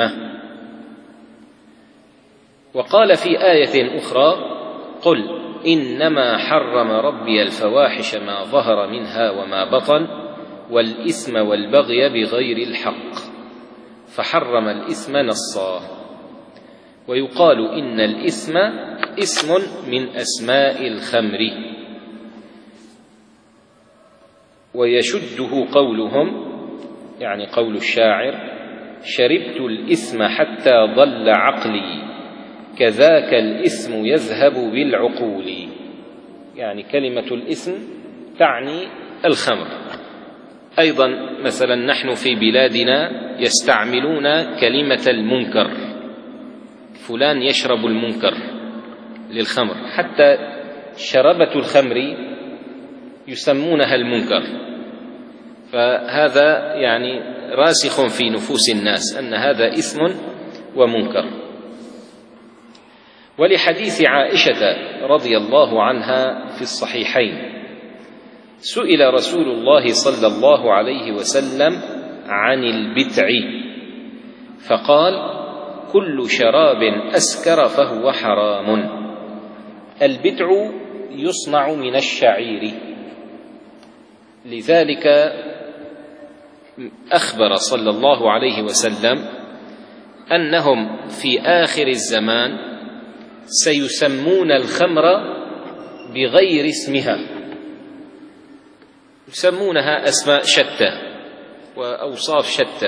وقال في آية أخرى قل إنما حرم ربي الفواحش ما ظهر منها وما بطن والإثم والبغي بغير الحق، فحرم الإثم نصا. ويقال إن الإثم اسم من أسماء الخمر، ويشده قولهم، يعني قول الشاعر شربت الإثم حتى ضل عقلي كذاك الإثم يذهب بالعقول، يعني كلمة الإثم تعني الخمر. أيضا مثلا نحن في بلادنا يستعملون كلمة المنكر، فلان يشرب المنكر للخمر، حتى شربة الخمر يسمونها المنكر. فهذا يعني راسخ في نفوس الناس أن هذا إثم ومنكر. ولحديث عائشة رضي الله عنها في الصحيحين سئل رسول الله صلى الله عليه وسلم عن البتع فقال كل شراب أسكر فهو حرام. البتع يصنع من الشعير، لذلك أخبر صلى الله عليه وسلم أنهم في آخر الزمان سيسمون الخمر بغير اسمها، يسمونها أسماء شتى وأوصاف شتى،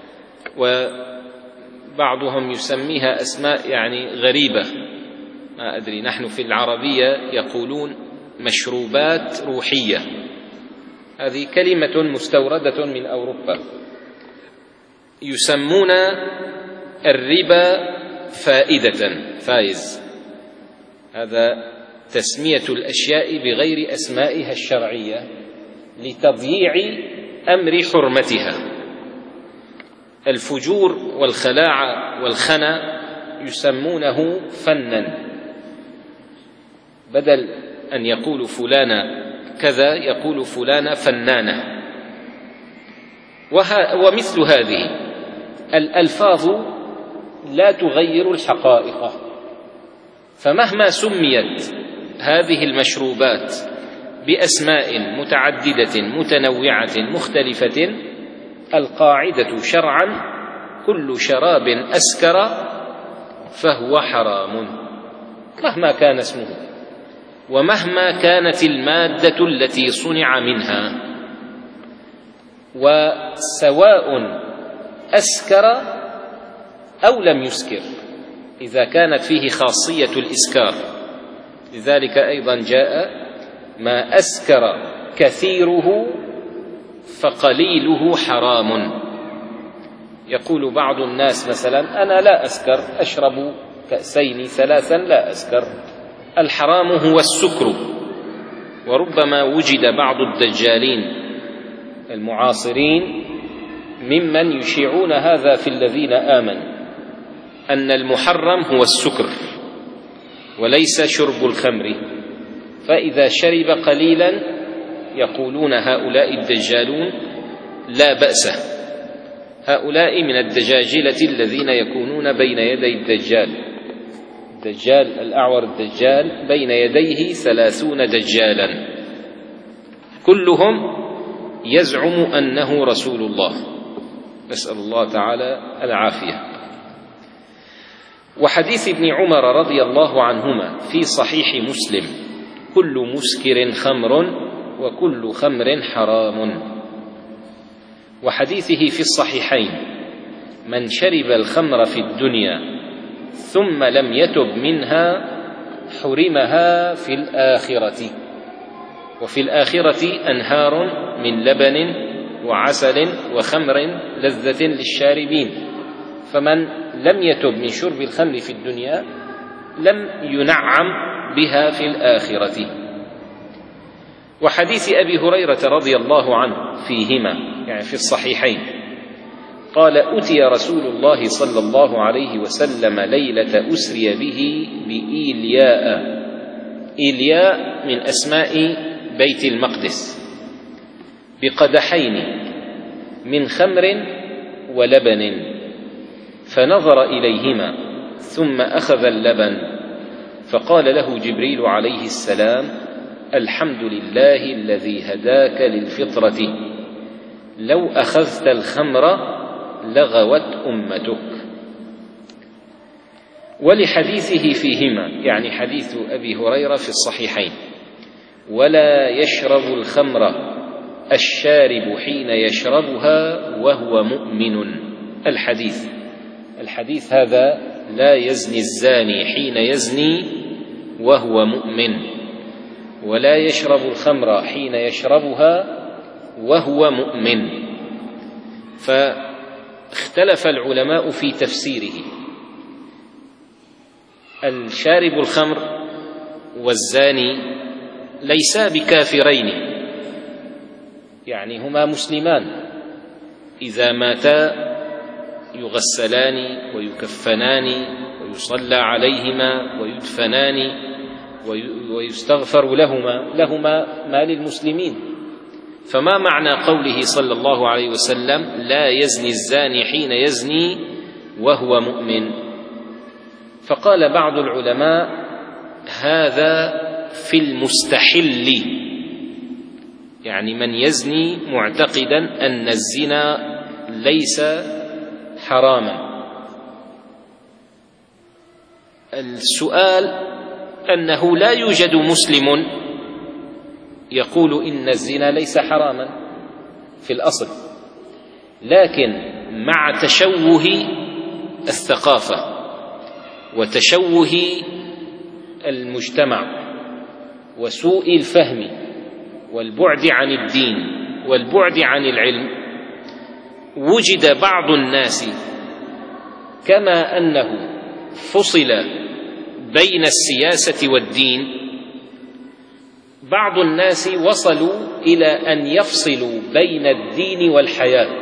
وبعضهم يسميها أسماء يعني غريبة، ما أدري، نحن في العربية يقولون مشروبات روحية، هذه كلمة مستوردة من أوروبا. يسمون الربا فائدة، فائز، هذا تسمية الأشياء بغير أسمائها الشرعية لتضييع أمر حرمتها. الفجور والخلاعة والخنا يسمونه فنا، بدل أن يقول فلان كذا يقول فلان فنانة. ومثل هذه الألفاظ لا تغير الحقائق، فمهما سميت هذه المشروبات بأسماء متعددة متنوعة مختلفة، القاعدة شرعا كل شراب أسكر فهو حرام مهما كان اسمه ومهما كانت المادة التي صنع منها، وسواء أسكر أو لم يسكر إذا كانت فيه خاصية الإسكار. لذلك أيضا جاء ما أسكر كثيره فقليله حرام. يقول بعض الناس مثلا أنا لا أسكر، أشرب كأسين ثلاثا لا أسكر. الحرام هو السكر. وربما وجد بعض الدجالين المعاصرين ممن يشيعون هذا في الذين آمنوا، أن المحرم هو السكر وليس شرب الخمر، فإذا شرب قليلا يقولون هؤلاء الدجالون لا بأس. هؤلاء من الدجاجلة الذين يكونون بين يدي الدجال، الدجال الأعور الدجال بين يديه ثلاثون دجالا كلهم يزعم أنه رسول الله، نسأل الله تعالى العافية. وحديث ابن عمر رضي الله عنهما في صحيح مسلم كل مسكر خمر وكل خمر حرام. وحديثه في الصحيحين من شرب الخمر في الدنيا ثم لم يتب منها حرمها في الآخرة. وفي الآخرة أنهار من لبن وعسل وخمر لذة للشاربين. فمن لم يتب من شرب الخمر في الدنيا لم ينعم بها في الآخرة. وحديث أبي هريرة رضي الله عنه فيهما، يعني في الصحيحين، قال: أتي رسول الله صلى الله عليه وسلم ليلة أسري به بإيلياء. إيلياء من أسماء بيت المقدس، بقدحين من خمر ولبن، فنظر إليهما ثم أخذ اللبن، فقال له جبريل عليه السلام: الحمد لله الذي هداك للفطرة، لو أخذت الخمر لغوت أمتك. ولحديثه فيهما، يعني حديث أبي هريرة في الصحيحين: ولا يشرب الخمر الشارب حين يشربها وهو مؤمن. الحديث الحديث هذا: لا يزني الزاني حين يزني وهو مؤمن، ولا يشرب الخمر حين يشربها وهو مؤمن. فاختلف العلماء في تفسيره. الشارب الخمر والزاني ليسا بكافرين، يعني هما مسلمان، إذا ماتا يغسلان ويكفنان ويصلى عليهما ويدفنان ويستغفر لهما لهما ما للمسلمين. فما معنى قوله صلى الله عليه وسلم: لا يزني الزاني حين يزني وهو مؤمن؟ فقال بعض العلماء: هذا في المستحل، يعني من يزني معتقدا أن الزنا ليس حراما. السؤال أنه لا يوجد مسلم يقول إن الزنا ليس حراما في الأصل، لكن مع تشوه الثقافة وتشوه المجتمع وسوء الفهم والبعد عن الدين والبعد عن العلم، وجد بعض الناس كما أنه فصل بين السياسة والدين، بعض الناس وصلوا إلى أن يفصلوا بين الدين والحياة،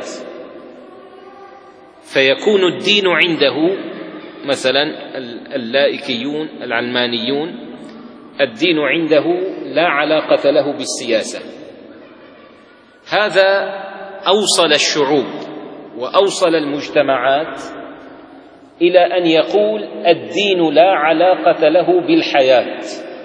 فيكون الدين عنده مثلا اللائكيون العلمانيون، الدين عنده لا علاقة له بالسياسة. هذا أوصل الشعوب وأوصل المجتمعات إلى أن يقول الدين لا علاقة له بالحياة.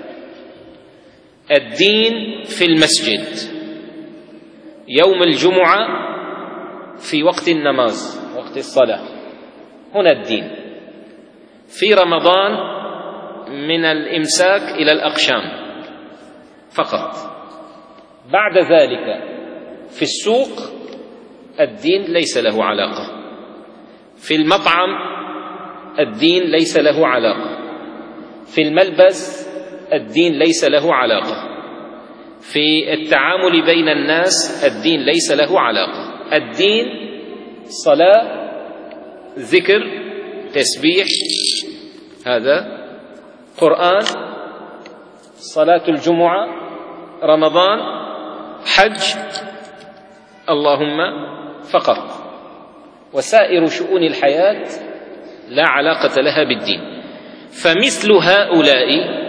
الدين في المسجد يوم الجمعة في وقت النماز، وقت الصلاة، هنا الدين. في رمضان من الإمساك إلى الأقشام فقط. بعد ذلك في السوق الدين ليس له علاقة، في المطعم الدين ليس له علاقة، في الملبس الدين ليس له علاقة، في التعامل بين الناس الدين ليس له علاقة. الدين صلاة، ذكر، تسبيح، هذا قرآن، صلاة الجمعة، رمضان، حج، اللهم فقط. وسائر شؤون الحياة لا علاقة لها بالدين. فمثل هؤلاء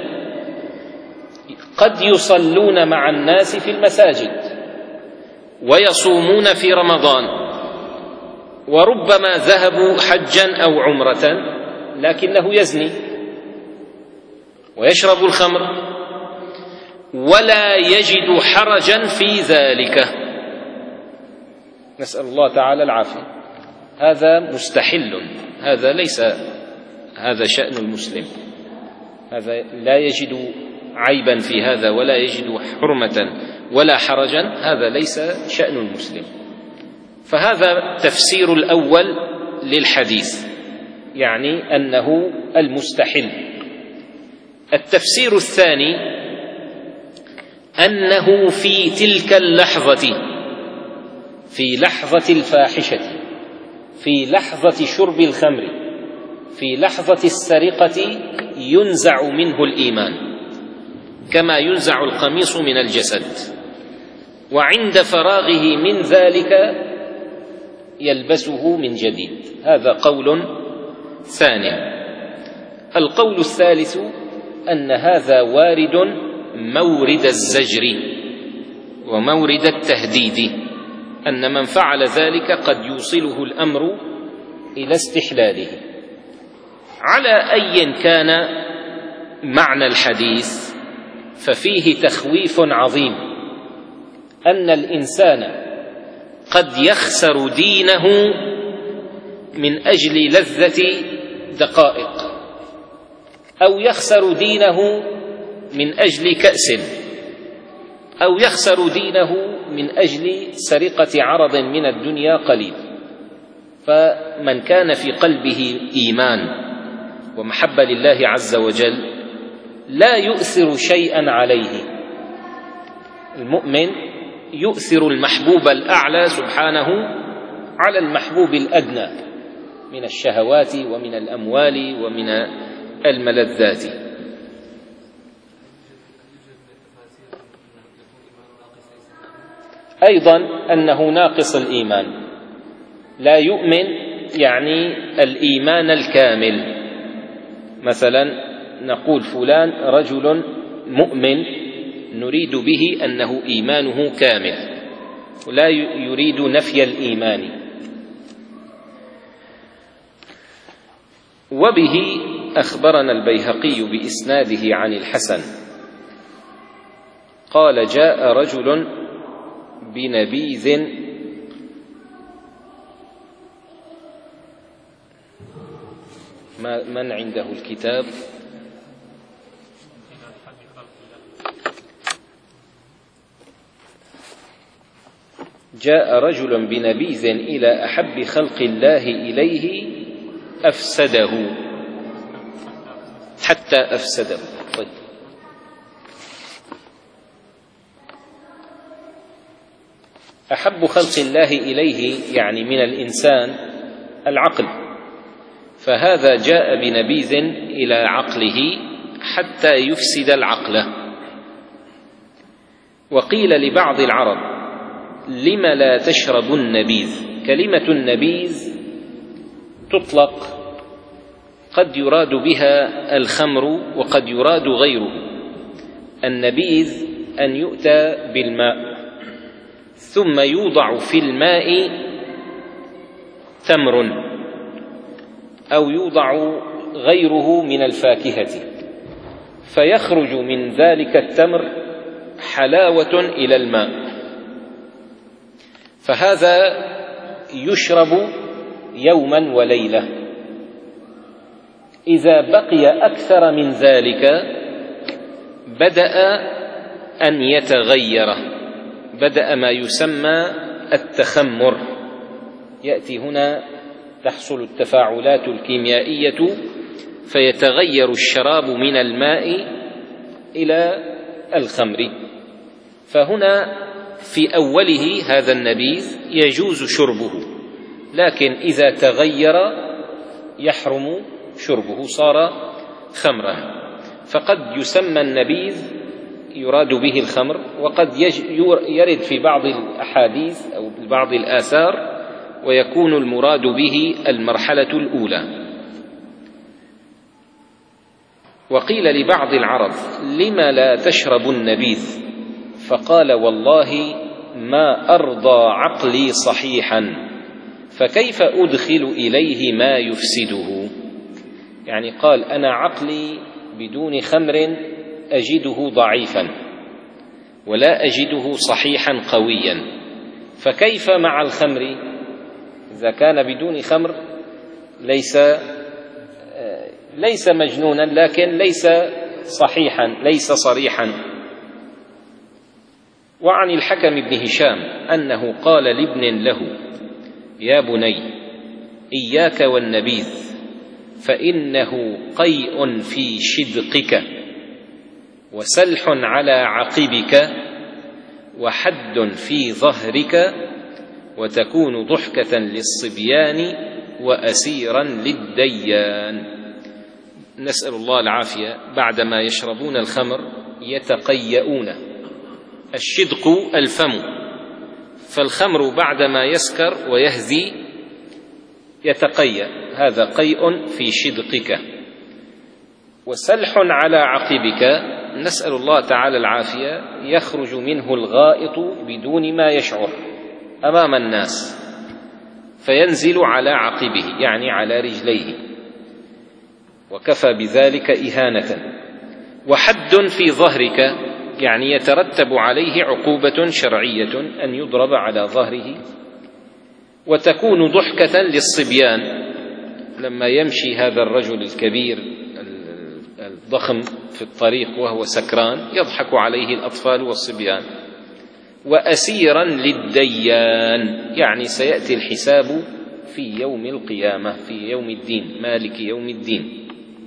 قد يصلون مع الناس في المساجد ويصومون في رمضان، وربما ذهبوا حجا أو عمرة، لكنه يزني ويشرب الخمر ولا يجد حرجا في ذلك، نسأل الله تعالى العافية. هذا مستحل، هذا ليس هذا شأن المسلم، هذا لا يجد عيبا في هذا ولا يجد حرمة ولا حرجا، هذا ليس شأن المسلم. فهذا تفسير الأول للحديث، يعني أنه المستحل. التفسير الثاني أنه في تلك اللحظة، في لحظة الفاحشة، في لحظة شرب الخمر، في لحظة السرقة ينزع منه الإيمان كما ينزع القميص من الجسد، وعند فراغه من ذلك يلبسه من جديد. هذا قول ثاني. القول الثالث أن هذا وارد مورد الزجر ومورد التهديد، أن من فعل ذلك قد يوصله الأمر إلى استحلاله. على أي كان معنى الحديث ففيه تخويف عظيم أن الإنسان قد يخسر دينه من أجل لذة دقائق، أو يخسر دينه من أجل كأس، أو يخسر دينه من أجل سرقة عرض من الدنيا قليل. فمن كان في قلبه إيمان ومحبة لله عز وجل لا يؤثر شيئا عليه. المؤمن يؤثر المحبوب الأعلى سبحانه على المحبوب الأدنى من الشهوات ومن الأموال ومن الملذات. أيضا أنه ناقص الإيمان، لا يؤمن يعني الإيمان الكامل. مثلا نقول فلان رجل مؤمن، نريد به أنه إيمانه كامل، ولا يريد نفي الإيمان. وبه أخبرنا البيهقي بإسناده عن الحسن قال: جاء رجل بنبيذ من عنده الكتاب؟ جاء رجل بنبيذ إلى أحب خلق الله إليه أفسده حتى أفسده. طيب. أحب خلق الله إليه يعني من الإنسان العقل، فهذا جاء بنبيذ إلى عقله حتى يفسد العقل. وقيل لبعض العرب: لم لا تشرب النبيذ؟ كلمة النبيذ تطلق، قد يراد بها الخمر وقد يراد غيره. النبيذ أن يؤتى بالماء ثم يوضع في الماء تمر أو يوضع غيره من الفاكهة، فيخرج من ذلك التمر حلاوة إلى الماء، فهذا يشرب يوما وليلة. إذا بقي أكثر من ذلك بدأ أن يتغير، بدأ ما يسمى التخمر. يأتي هنا تحصل التفاعلات الكيميائية فيتغير الشراب من الماء إلى الخمر. فهنا في أوله هذا النبيذ يجوز شربه، لكن إذا تغير يحرم شربه، صار خمرا. فقد يسمى النبيذ يراد به الخمر، وقد يرد في بعض الأحاديث أو بعض الآثار ويكون المراد به المرحلة الأولى. وقيل لبعض العرب: لم لا تشرب النبيذ؟ فقال: والله ما أرضى عقلي صحيحا، فكيف أدخل إليه ما يفسده؟ يعني قال: أنا عقلي بدون خمر أجده ضعيفا ولا أجده صحيحا قويا، فكيف مع الخمر؟ إذا كان بدون خمر ليس ليس مجنونا، لكن ليس صحيحا، ليس صريحا. وعن الحكم بن هشام أنه قال لابن له: يا بني، إياك والنبيذ، فإنه قيء في شدقك وسلح على عقبك وحد في ظهرك وتكون ضحكة للصبيان وأسيرا للديان. نسأل الله العافية. بعدما يشربون الخمر يتقيؤون. الشدق الفم، فالخمر بعدما يسكر ويهذي يتقيأ، هذا قيء في شدقك. وسلح على عقبك، نسأل الله تعالى العافية، يخرج منه الغائط بدون ما يشعر أمام الناس فينزل على عقبه، يعني على رجليه، وكفى بذلك إهانة. وحد في ظهرك، يعني يترتب عليه عقوبة شرعية أن يضرب على ظهره. وتكون ضحكة للصبيان، لما يمشي هذا الرجل الكبير الضخم في الطريق وهو سكران يضحك عليه الأطفال والصبيان. وأسيرا للديان، يعني سيأتي الحساب في يوم القيامة، في يوم الدين، مالك يوم الدين.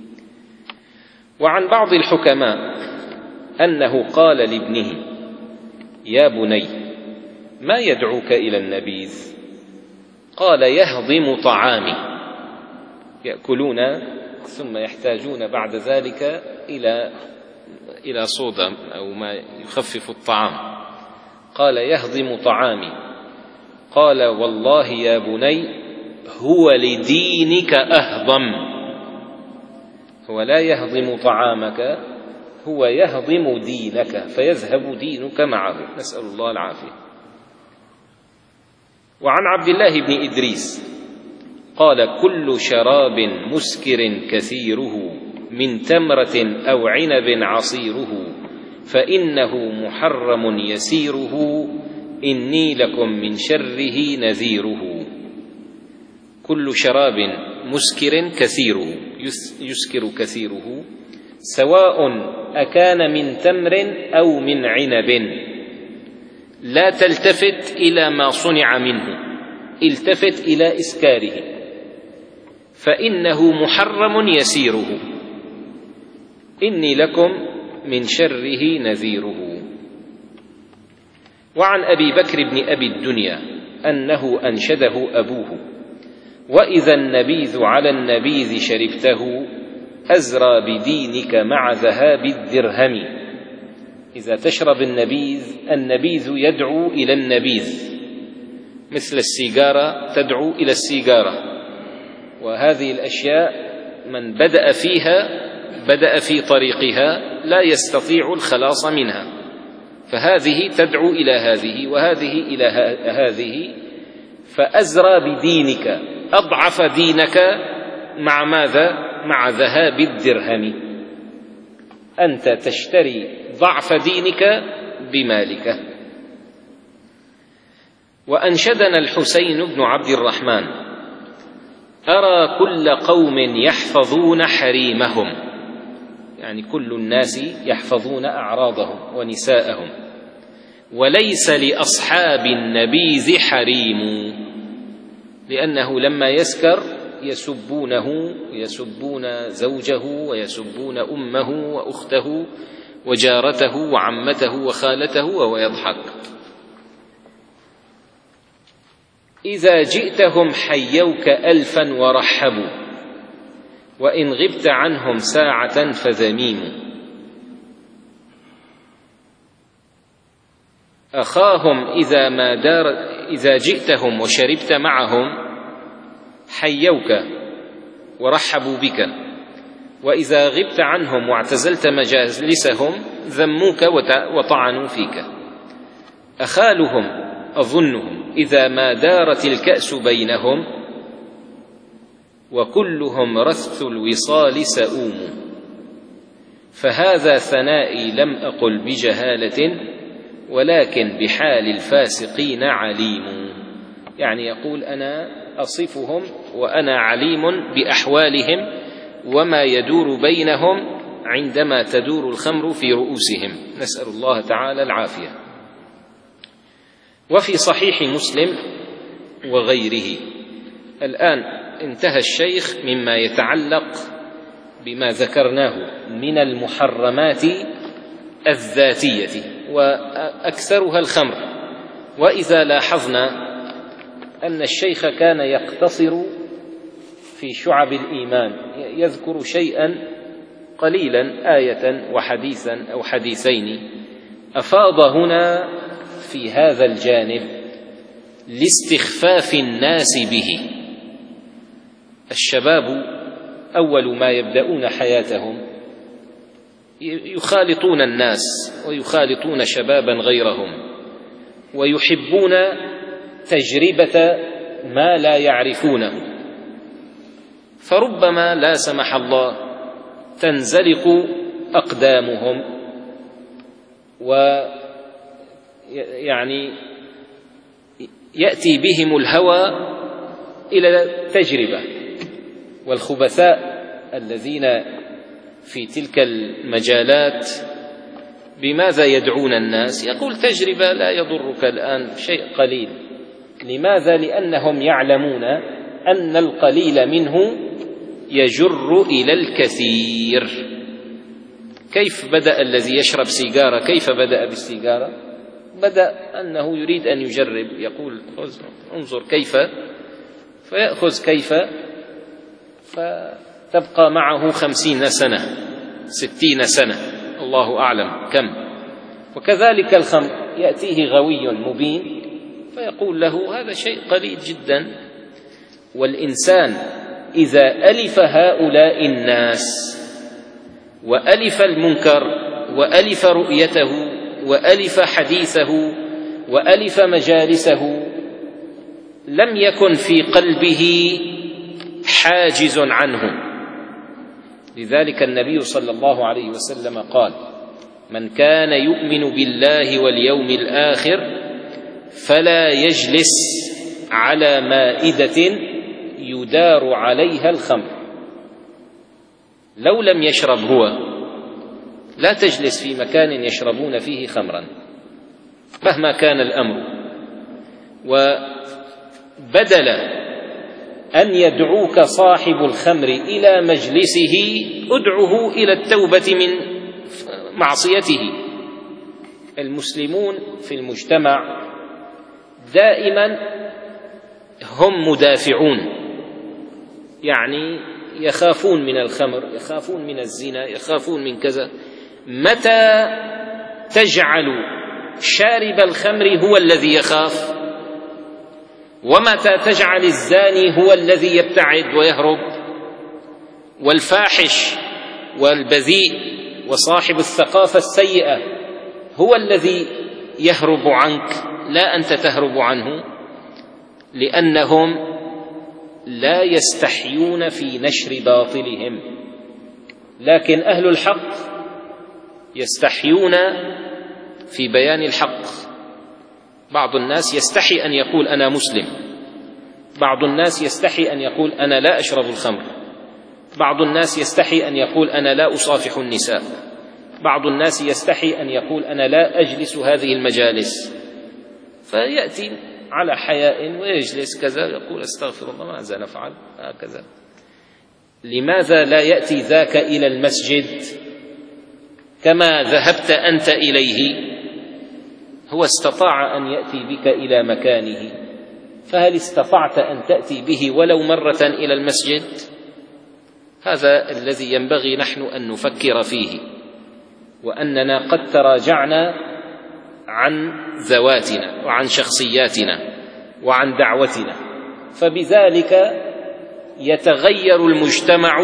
وعن بعض الحكماء أنه قال لابنه: يا بني، ما يدعوك إلى النبيذ؟ قال: يهضم طعامي. يأكلون ثم يحتاجون بعد ذلك إلى إلى صودا أو ما يخفف الطعام. قال: يهضم طعامي. قال: والله يا بني، هو لدينك أهضم. هو لا يهضم طعامك، هو يهضم دينك، فيذهب دينك معه، نسأل الله العافية. وعن عبد الله بن إدريس قال: كل شراب مسكر كثيره من تمرة أو عنب عصيره فإنه محرم يسيره، إني لكم من شره نذيره. كل شراب مسكر كثيره، يسكر كثيره، سواء أكان من تمر أو من عنب، لا تلتفت إلى ما صنع منه، التفت إلى إسكاره، فإنه محرم يسيره، إني لكم من شره نذيره. وعن أبي بكر بن أبي الدنيا أنه أنشده أبوه: وإذا النبيذ على النبيذ شربته أزرى بدينك مع ذهاب الدرهم. إذا تشرب النبيذ، النبيذ يدعو إلى النبيذ، مثل السيجارة تدعو إلى السيجارة. وهذه الأشياء من بدأ فيها بدأ في طريقها لا يستطيع الخلاص منها، فهذه تدعو إلى هذه وهذه إلى هذه، فأزرى بدينك، أضعف دينك مع ماذا؟ مع ذهاب الدرهم. أنت تشتري ضعف دينك بمالك. وأنشدنا الحسين بن عبد الرحمن: أرى كل قوم يحفظون حريمهم، يعني كل الناس يحفظون أعراضهم ونساءهم، وليس لأصحاب النبيذ حريم، لأنه لما يسكر يسبونه، يسبون زوجه ويسبون أمه وأخته وجارته وعمته وخالته وهو يضحك. إذا جئتهم حيوك ألفا ورحبوا، وإن غبت عنهم ساعة فذميم. أخاهم إذا ما دار إذا جئتهم وشربت معهم حيوك ورحبوا بك، وإذا غبت عنهم واعتزلت مجالسهم ذموك وطعنوا فيك. أخالهم أظنهم إذا ما دارت الكأس بينهم، وكلهم رث الوصال سؤوم. فهذا ثنائي لم أقل بجهالة، ولكن بحال الفاسقين عليم. يعني يقول أنا أصفهم وأنا عليم بأحوالهم وما يدور بينهم عندما تدور الخمر في رؤوسهم، نسأل الله تعالى العافية. وفي صحيح مسلم وغيره. الآن انتهى الشيخ مما يتعلق بما ذكرناه من المحرمات الذاتية. وأكثرها الخمر. وإذا لاحظنا أن الشيخ كان يقتصر في شعب الإيمان، يذكر شيئا قليلا، آية وحديثا أو حديثين، أفاض هنا في هذا الجانب لاستخفاف الناس به. الشباب أول ما يبدأون حياتهم يخالطون الناس ويخالطون شبابا غيرهم، ويحبون تجربة ما لا يعرفونه، فربما لا سمح الله تنزلق أقدامهم، ويعني يأتي بهم الهوى إلى التجربة. والخبثاء الذين في تلك المجالات بماذا يدعون الناس؟ يقول تجربة لا يضرك الآن شيء قليل. لماذا؟ لأنهم يعلمون أن القليل منه يجر إلى الكثير. كيف بدأ الذي يشرب سيجارة؟ كيف بدأ بالسيجارة؟ بدأ أنه يريد أن يجرب، يقول انظر كيف، فيأخذ كيف، فتبقى معه خمسين سنة ستين سنة، الله أعلم كم. وكذلك الخمر، يأتيه غوي مبين فيقول له هذا شيء قليل جدا. والإنسان إذا ألف هؤلاء الناس وألف المنكر وألف رؤيته وألف حديثه وألف مجالسه، لم يكن في قلبه حاجز عنه. لذلك النبي صلى الله عليه وسلم قال: من كان يؤمن بالله واليوم الآخر فلا يجلس على مائدة يدار عليها الخمر. لو لم يشرب هو، لا تجلس في مكان يشربون فيه خمرا مهما كان الأمر. وبدل أن يدعوك صاحب الخمر إلى مجلسه، ادعه إلى التوبة من معصيته. المسلمون في المجتمع دائما هم مدافعون، يعني يخافون من الخمر، يخافون من الزنا، يخافون من كذا. متى تجعل شارب الخمر هو الذي يخاف؟ ومتى تجعل الزاني هو الذي يبتعد ويهرب؟ والفاحش والبذيء وصاحب الثقافة السيئة هو الذي يهرب عنك، لا أنت تهرب عنه، لأنهم لا يستحيون في نشر باطلهم. لكن أهل الحق يستحيون في بيان الحق. بعض الناس يستحي أن يقول أنا مسلم، بعض الناس يستحي أن يقول أنا لا أشرب الخمر، بعض الناس يستحي أن يقول أنا لا أصافح النساء، بعض الناس يستحي أن يقول أنا لا أجلس هذه المجالس، فيأتي على حياء ويجلس كذا، يقول استغفر الله ماذا نفعل هكذا. لماذا لا يأتي ذاك إلى المسجد كما ذهبت أنت إليه؟ هو استطاع أن يأتي بك إلى مكانه، فهل استطعت أن تأتي به ولو مرة إلى المسجد؟ هذا الذي ينبغي نحن أن نفكر فيه، وأننا قد تراجعنا عن ذواتنا وعن شخصياتنا وعن دعوتنا، فبذلك يتغير المجتمع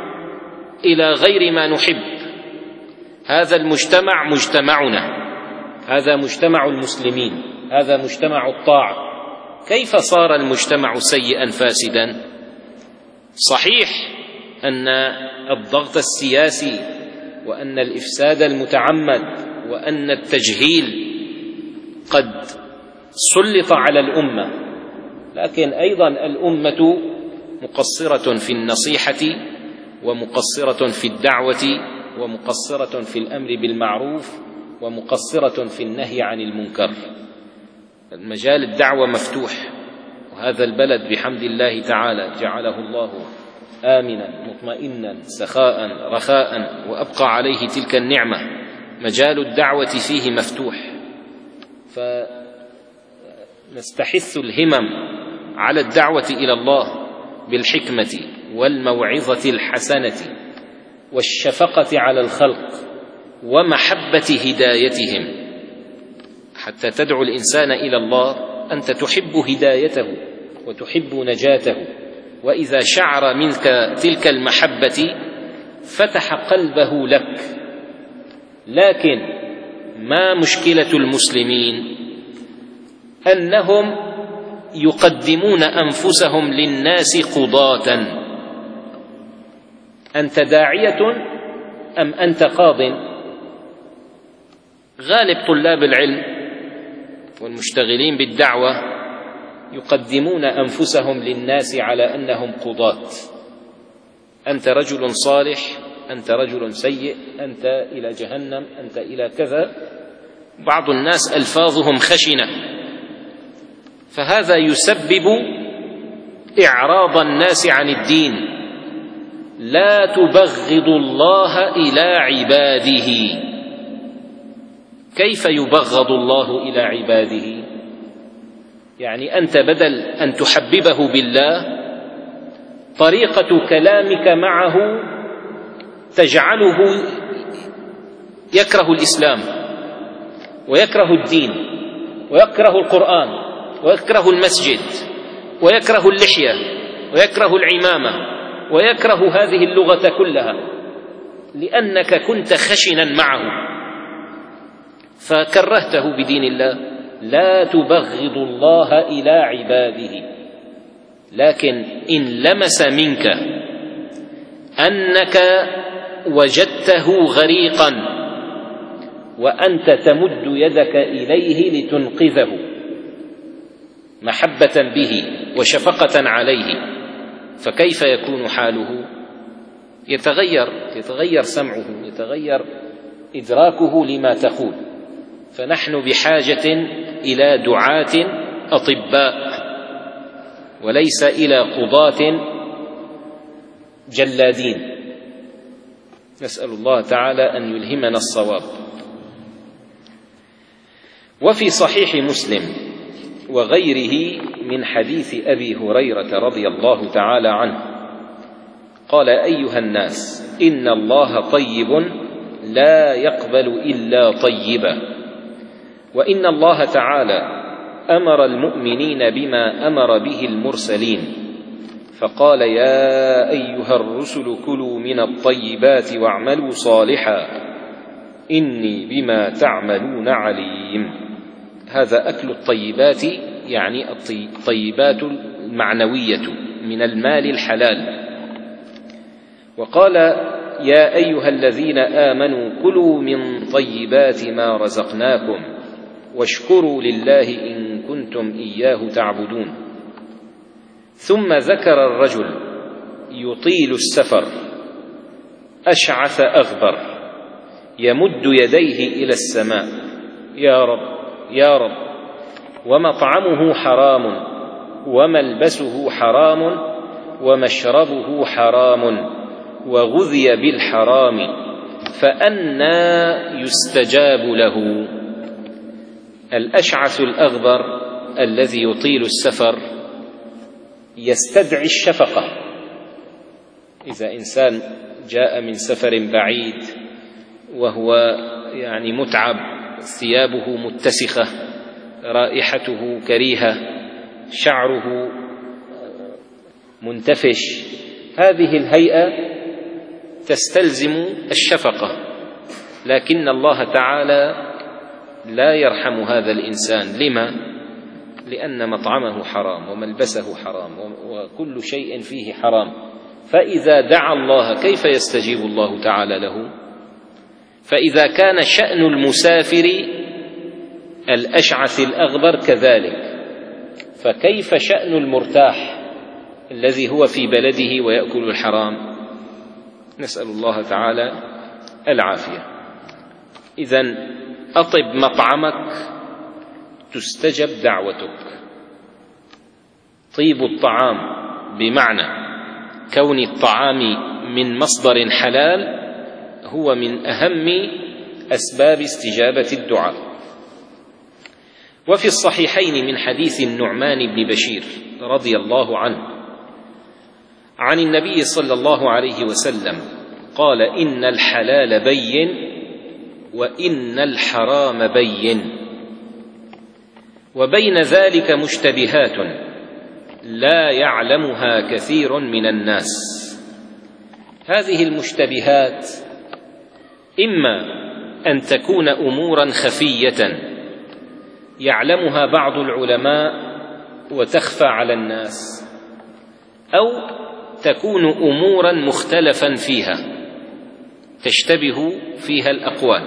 إلى غير ما نحب. هذا المجتمع مجتمعنا، هذا مجتمع المسلمين، هذا مجتمع الطاعة. كيف صار المجتمع سيئا فاسدا؟ صحيح أن الضغط السياسي وأن الإفساد المتعمد وأن التجهيل قد سلط على الأمة، لكن أيضا الأمة مقصرة في النصيحة ومقصرة في الدعوة ومقصرة في الأمر بالمعروف ومقصرة في النهي عن المنكر. المجال الدعوة مفتوح، وهذا البلد بحمد الله تعالى جعله الله آمنا مطمئنا سخاء رخاء، وأبقى عليه تلك النعمة مجال الدعوة فيه مفتوح، فنستحث الهمم على الدعوة إلى الله بالحكمة والموعظة الحسنة والشفقة على الخلق ومحبة هدايتهم. حتى تدعو الإنسان إلى الله أنت تحب هدايته وتحب نجاته، وإذا شعر منك تلك المحبة فتح قلبه لك. لكن ما مشكلة المسلمين؟ أنهم يقدمون أنفسهم للناس قضاة. أنت داعية أم أنت قاض؟ غالب طلاب العلم والمشتغلين بالدعوة يقدمون أنفسهم للناس على أنهم قضاة. أنت رجل صالح، أنت رجل سيء، أنت إلى جهنم، أنت إلى كذا. بعض الناس ألفاظهم خشنة، فهذا يسبب إعراض الناس عن الدين. لا تبغض الله إلى عباده. كيف يبغض الله إلى عباده؟ يعني أنت بدل أن تحببه بالله، طريقة كلامك معه تجعله يكره الإسلام ويكره الدين ويكره القرآن ويكره المسجد ويكره اللحية ويكره العمامة ويكره هذه اللغة كلها، لأنك كنت خشنا معه فكرهته بدين الله. لا تبغض الله إلى عباده. لكن إن لمس منك أنك وجدته غريقا وأنت تمد يدك إليه لتنقذه محبة به وشفقة عليه، فكيف يكون حاله؟ يتغير يتغير سمعه، يتغير إدراكه لما تقول. فنحن بحاجة إلى دعاة أطباء وليس إلى قضاة جلادين. نسأل الله تعالى أن يلهمنا الصواب. وفي صحيح مسلم وغيره من حديث أبي هريرة رضي الله تعالى عنه قال: أيها الناس، إن الله طيب لا يقبل إلا طيبا، وإن الله تعالى أمر المؤمنين بما أمر به المرسلين، فقال: يا أيها الرسل كلوا من الطيبات واعملوا صالحا إني بما تعملون عليم. هذا أكل الطيبات يعني الطيبات المعنوية من المال الحلال. وقال: يا أيها الذين آمنوا كلوا من طيبات ما رزقناكم واشكروا لله إن كنتم إياه تعبدون. ثم ذكر الرجل يطيل السفر أشعث أغبر يمد يديه إلى السماء: يا رب يا رب، ومطعمه حرام وملبسه حرام ومشربه حرام وغذي بالحرام فأنى يستجاب له. الأشعث الأغبر الذي يطيل السفر يستدعي الشفقة. إذا إنسان جاء من سفر بعيد وهو يعني متعب، ثيابه متسخة، رائحته كريهة، شعره منتفش، هذه الهيئة تستلزم الشفقة. لكن الله تعالى لا يرحم هذا الإنسان. لما؟ لأن مطعمه حرام وملبسه حرام وكل شيء فيه حرام. فإذا دعا الله كيف يستجيب الله تعالى له؟ فإذا كان شأن المسافر الأشعث الأغبر كذلك، فكيف شأن المرتاح الذي هو في بلده ويأكل الحرام؟ نسأل الله تعالى العافية. إذن أطب مطعمك تستجب دعوتك. طيب الطعام بمعنى كون الطعام من مصدر حلال هو من أهم أسباب استجابة الدعاء. وفي الصحيحين من حديث النعمان بن بشير رضي الله عنه عن النبي صلى الله عليه وسلم قال: إن الحلال بين وإن الحرام بين وبين ذلك مشتبهات لا يعلمها كثير من الناس. هذه المشتبهات إما أن تكون أمورا خفية يعلمها بعض العلماء وتخفى على الناس، أو تكون أمورا مختلفا فيها تشتبه فيها الأقوال،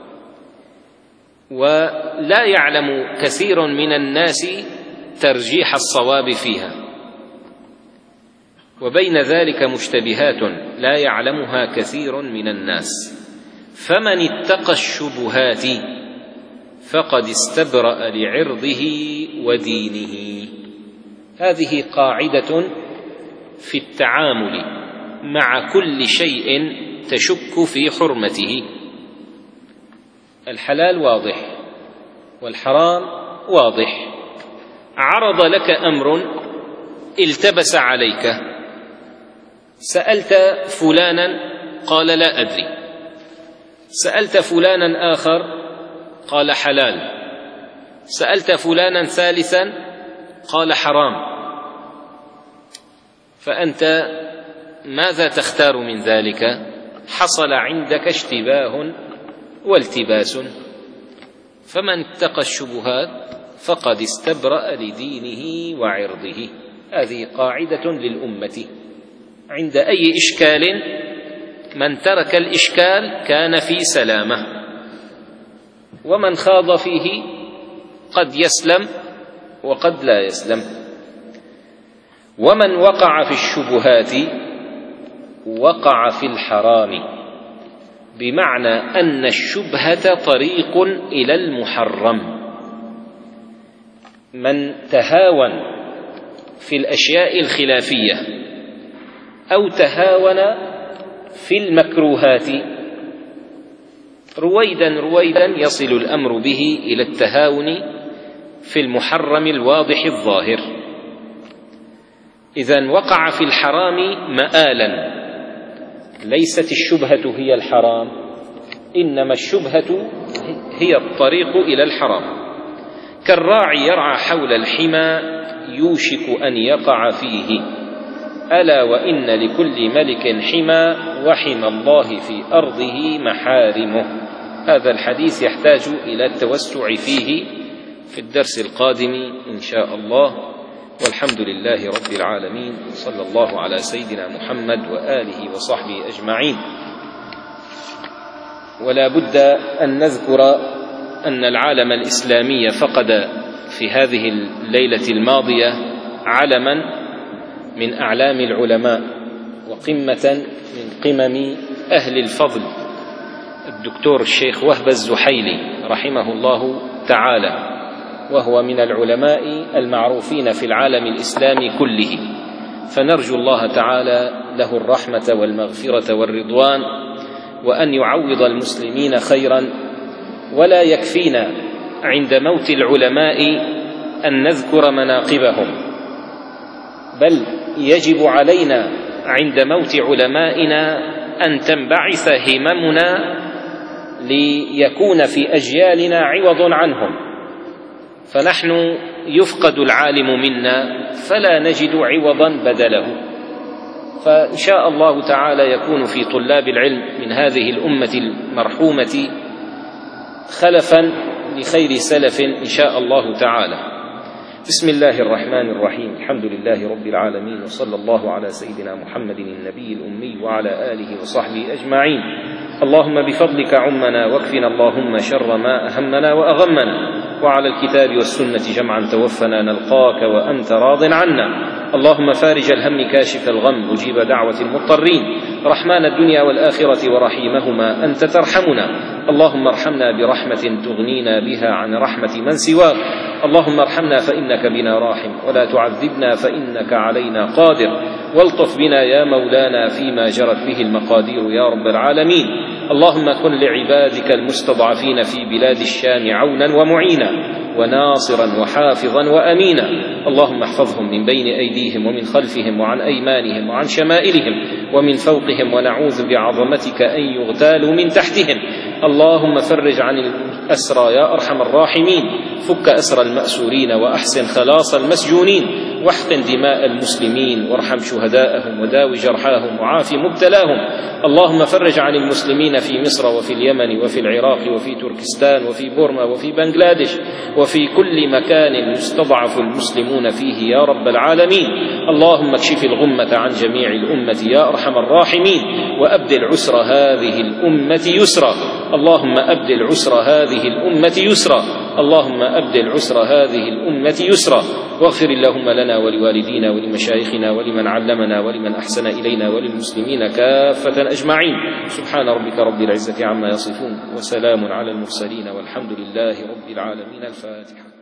ولا يعلم كثير من الناس ترجيح الصواب فيها. وبين ذلك مشتبهات لا يعلمها كثير من الناس، فمن اتقى الشبهات فقد استبرأ لعرضه ودينه. هذه قاعدة في التعامل مع كل شيء تشك في حرمته. الحلال واضح والحرام واضح. عرض لك أمر التبس عليك، سألت فلانا قال لا أدري، سألت فلانا آخر قال حلال، سألت فلانا ثالثا قال حرام، فأنت ماذا تختار من ذلك؟ حصل عندك اشتباه والتباس. فمن اتقى الشبهات فقد استبرأ لدينه وعرضه. هذه قاعدة للأمة. عند أي إشكال من ترك الإشكال كان في سلامة، ومن خاض فيه قد يسلم وقد لا يسلم. ومن وقع في الشبهات وقع في الحرام، بمعنى أن الشبهة طريق إلى المحرم. من تهاون في الأشياء الخلافية أو تهاون في المكروهات رويدا رويدا يصل الأمر به إلى التهاون في المحرم الواضح الظاهر. إذن وقع في الحرام مآلا. ليست الشبهة هي الحرام، إنما الشبهة هي الطريق إلى الحرام. كالراعي يرعى حول الحمى يوشك أن يقع فيه، ألا وإن لكل ملك حمى وحمى الله في أرضه محارمه. هذا الحديث يحتاج إلى التوسع فيه في الدرس القادم إن شاء الله. والحمد لله رب العالمين، صلى الله على سيدنا محمد وآله وصحبه أجمعين. ولا بد أن نذكر أن العالم الإسلامي فقد في هذه الليلة الماضية علما من أعلام العلماء وقمة من قمم أهل الفضل، الدكتور الشيخ وهب الزحيلي رحمه الله تعالى، وهو من العلماء المعروفين في العالم الإسلامي كله. فنرجو الله تعالى له الرحمة والمغفرة والرضوان، وأن يعوض المسلمين خيرا. ولا يكفينا عند موت العلماء أن نذكر مناقبهم، بل يجب علينا عند موت علمائنا أن تنبعث هممنا ليكون في أجيالنا عوض عنهم. فنحن يفقد العالم منا فلا نجد عوضا بدله. فإن شاء الله تعالى يكون في طلاب العلم من هذه الأمة المرحومة خلفا لخير سلف إن شاء الله تعالى. بسم الله الرحمن الرحيم. الحمد لله رب العالمين، وصلى الله على سيدنا محمد النبي الأمي وعلى آله وصحبه أجمعين. اللهم بفضلك عمنا، واكفنا اللهم شر ما أهمنا وأغمنا، وعلى الكتاب والسنة جمعا توفنا نلقاك وأنت راض عنا. اللهم فارج الهم كاشف الغم مجيب دعوة المضطرين، رحمن الدنيا والآخرة ورحيمهما أنت ترحمنا. اللهم ارحمنا برحمة تغنينا بها عن رحمة من سواك. اللهم ارحمنا فإنك بنا راحم، ولا تعذبنا فإنك علينا قادر. والطف بنا يا مولانا فيما جرت به المقادير يا رب العالمين. اللهم كن لعبادك المستضعفين في بلاد الشام عونا ومعينا وناصرا وحافظا وأمينا. اللهم احفظهم من بين أيديهم ومن خلفهم وعن أيمانهم وعن شمائلهم ومن فوقهم، ونعوذ بعظمتك أن يغتالوا من تحتهم. اللهم فرج عن الأسرى يا أرحم الراحمين، فك أسر المأسورين وأحسن خلاص المسجونين، واحقن دماء المسلمين وارحم شهداءهم وداوي جرحاهم وعاف مبتلاهم. اللهم فرج عن المسلمين في مصر وفي اليمن وفي العراق وفي تركستان وفي بورما وفي بنغلاديش وفي كل مكان يستضعف المسلمون فيه يا رب العالمين. اللهم اكشف الغمة عن جميع الأمة يا أرحم الراحمين، وأبدل عسر هذه الأمة يسرا. اللهم أبدل عسر هذه الأمة يسرا. اللهم أبدل عسر هذه الأمة يسرا. واغفر اللهم لنا ولوالدينا ولمشايخنا ولمن علمنا ولمن أحسن إلينا وللمسلمين كافة أجمعين. سبحان ربك رب العزة عما يصفون، وسلام على المرسلين، والحمد لله رب العالمين. الفاتحة.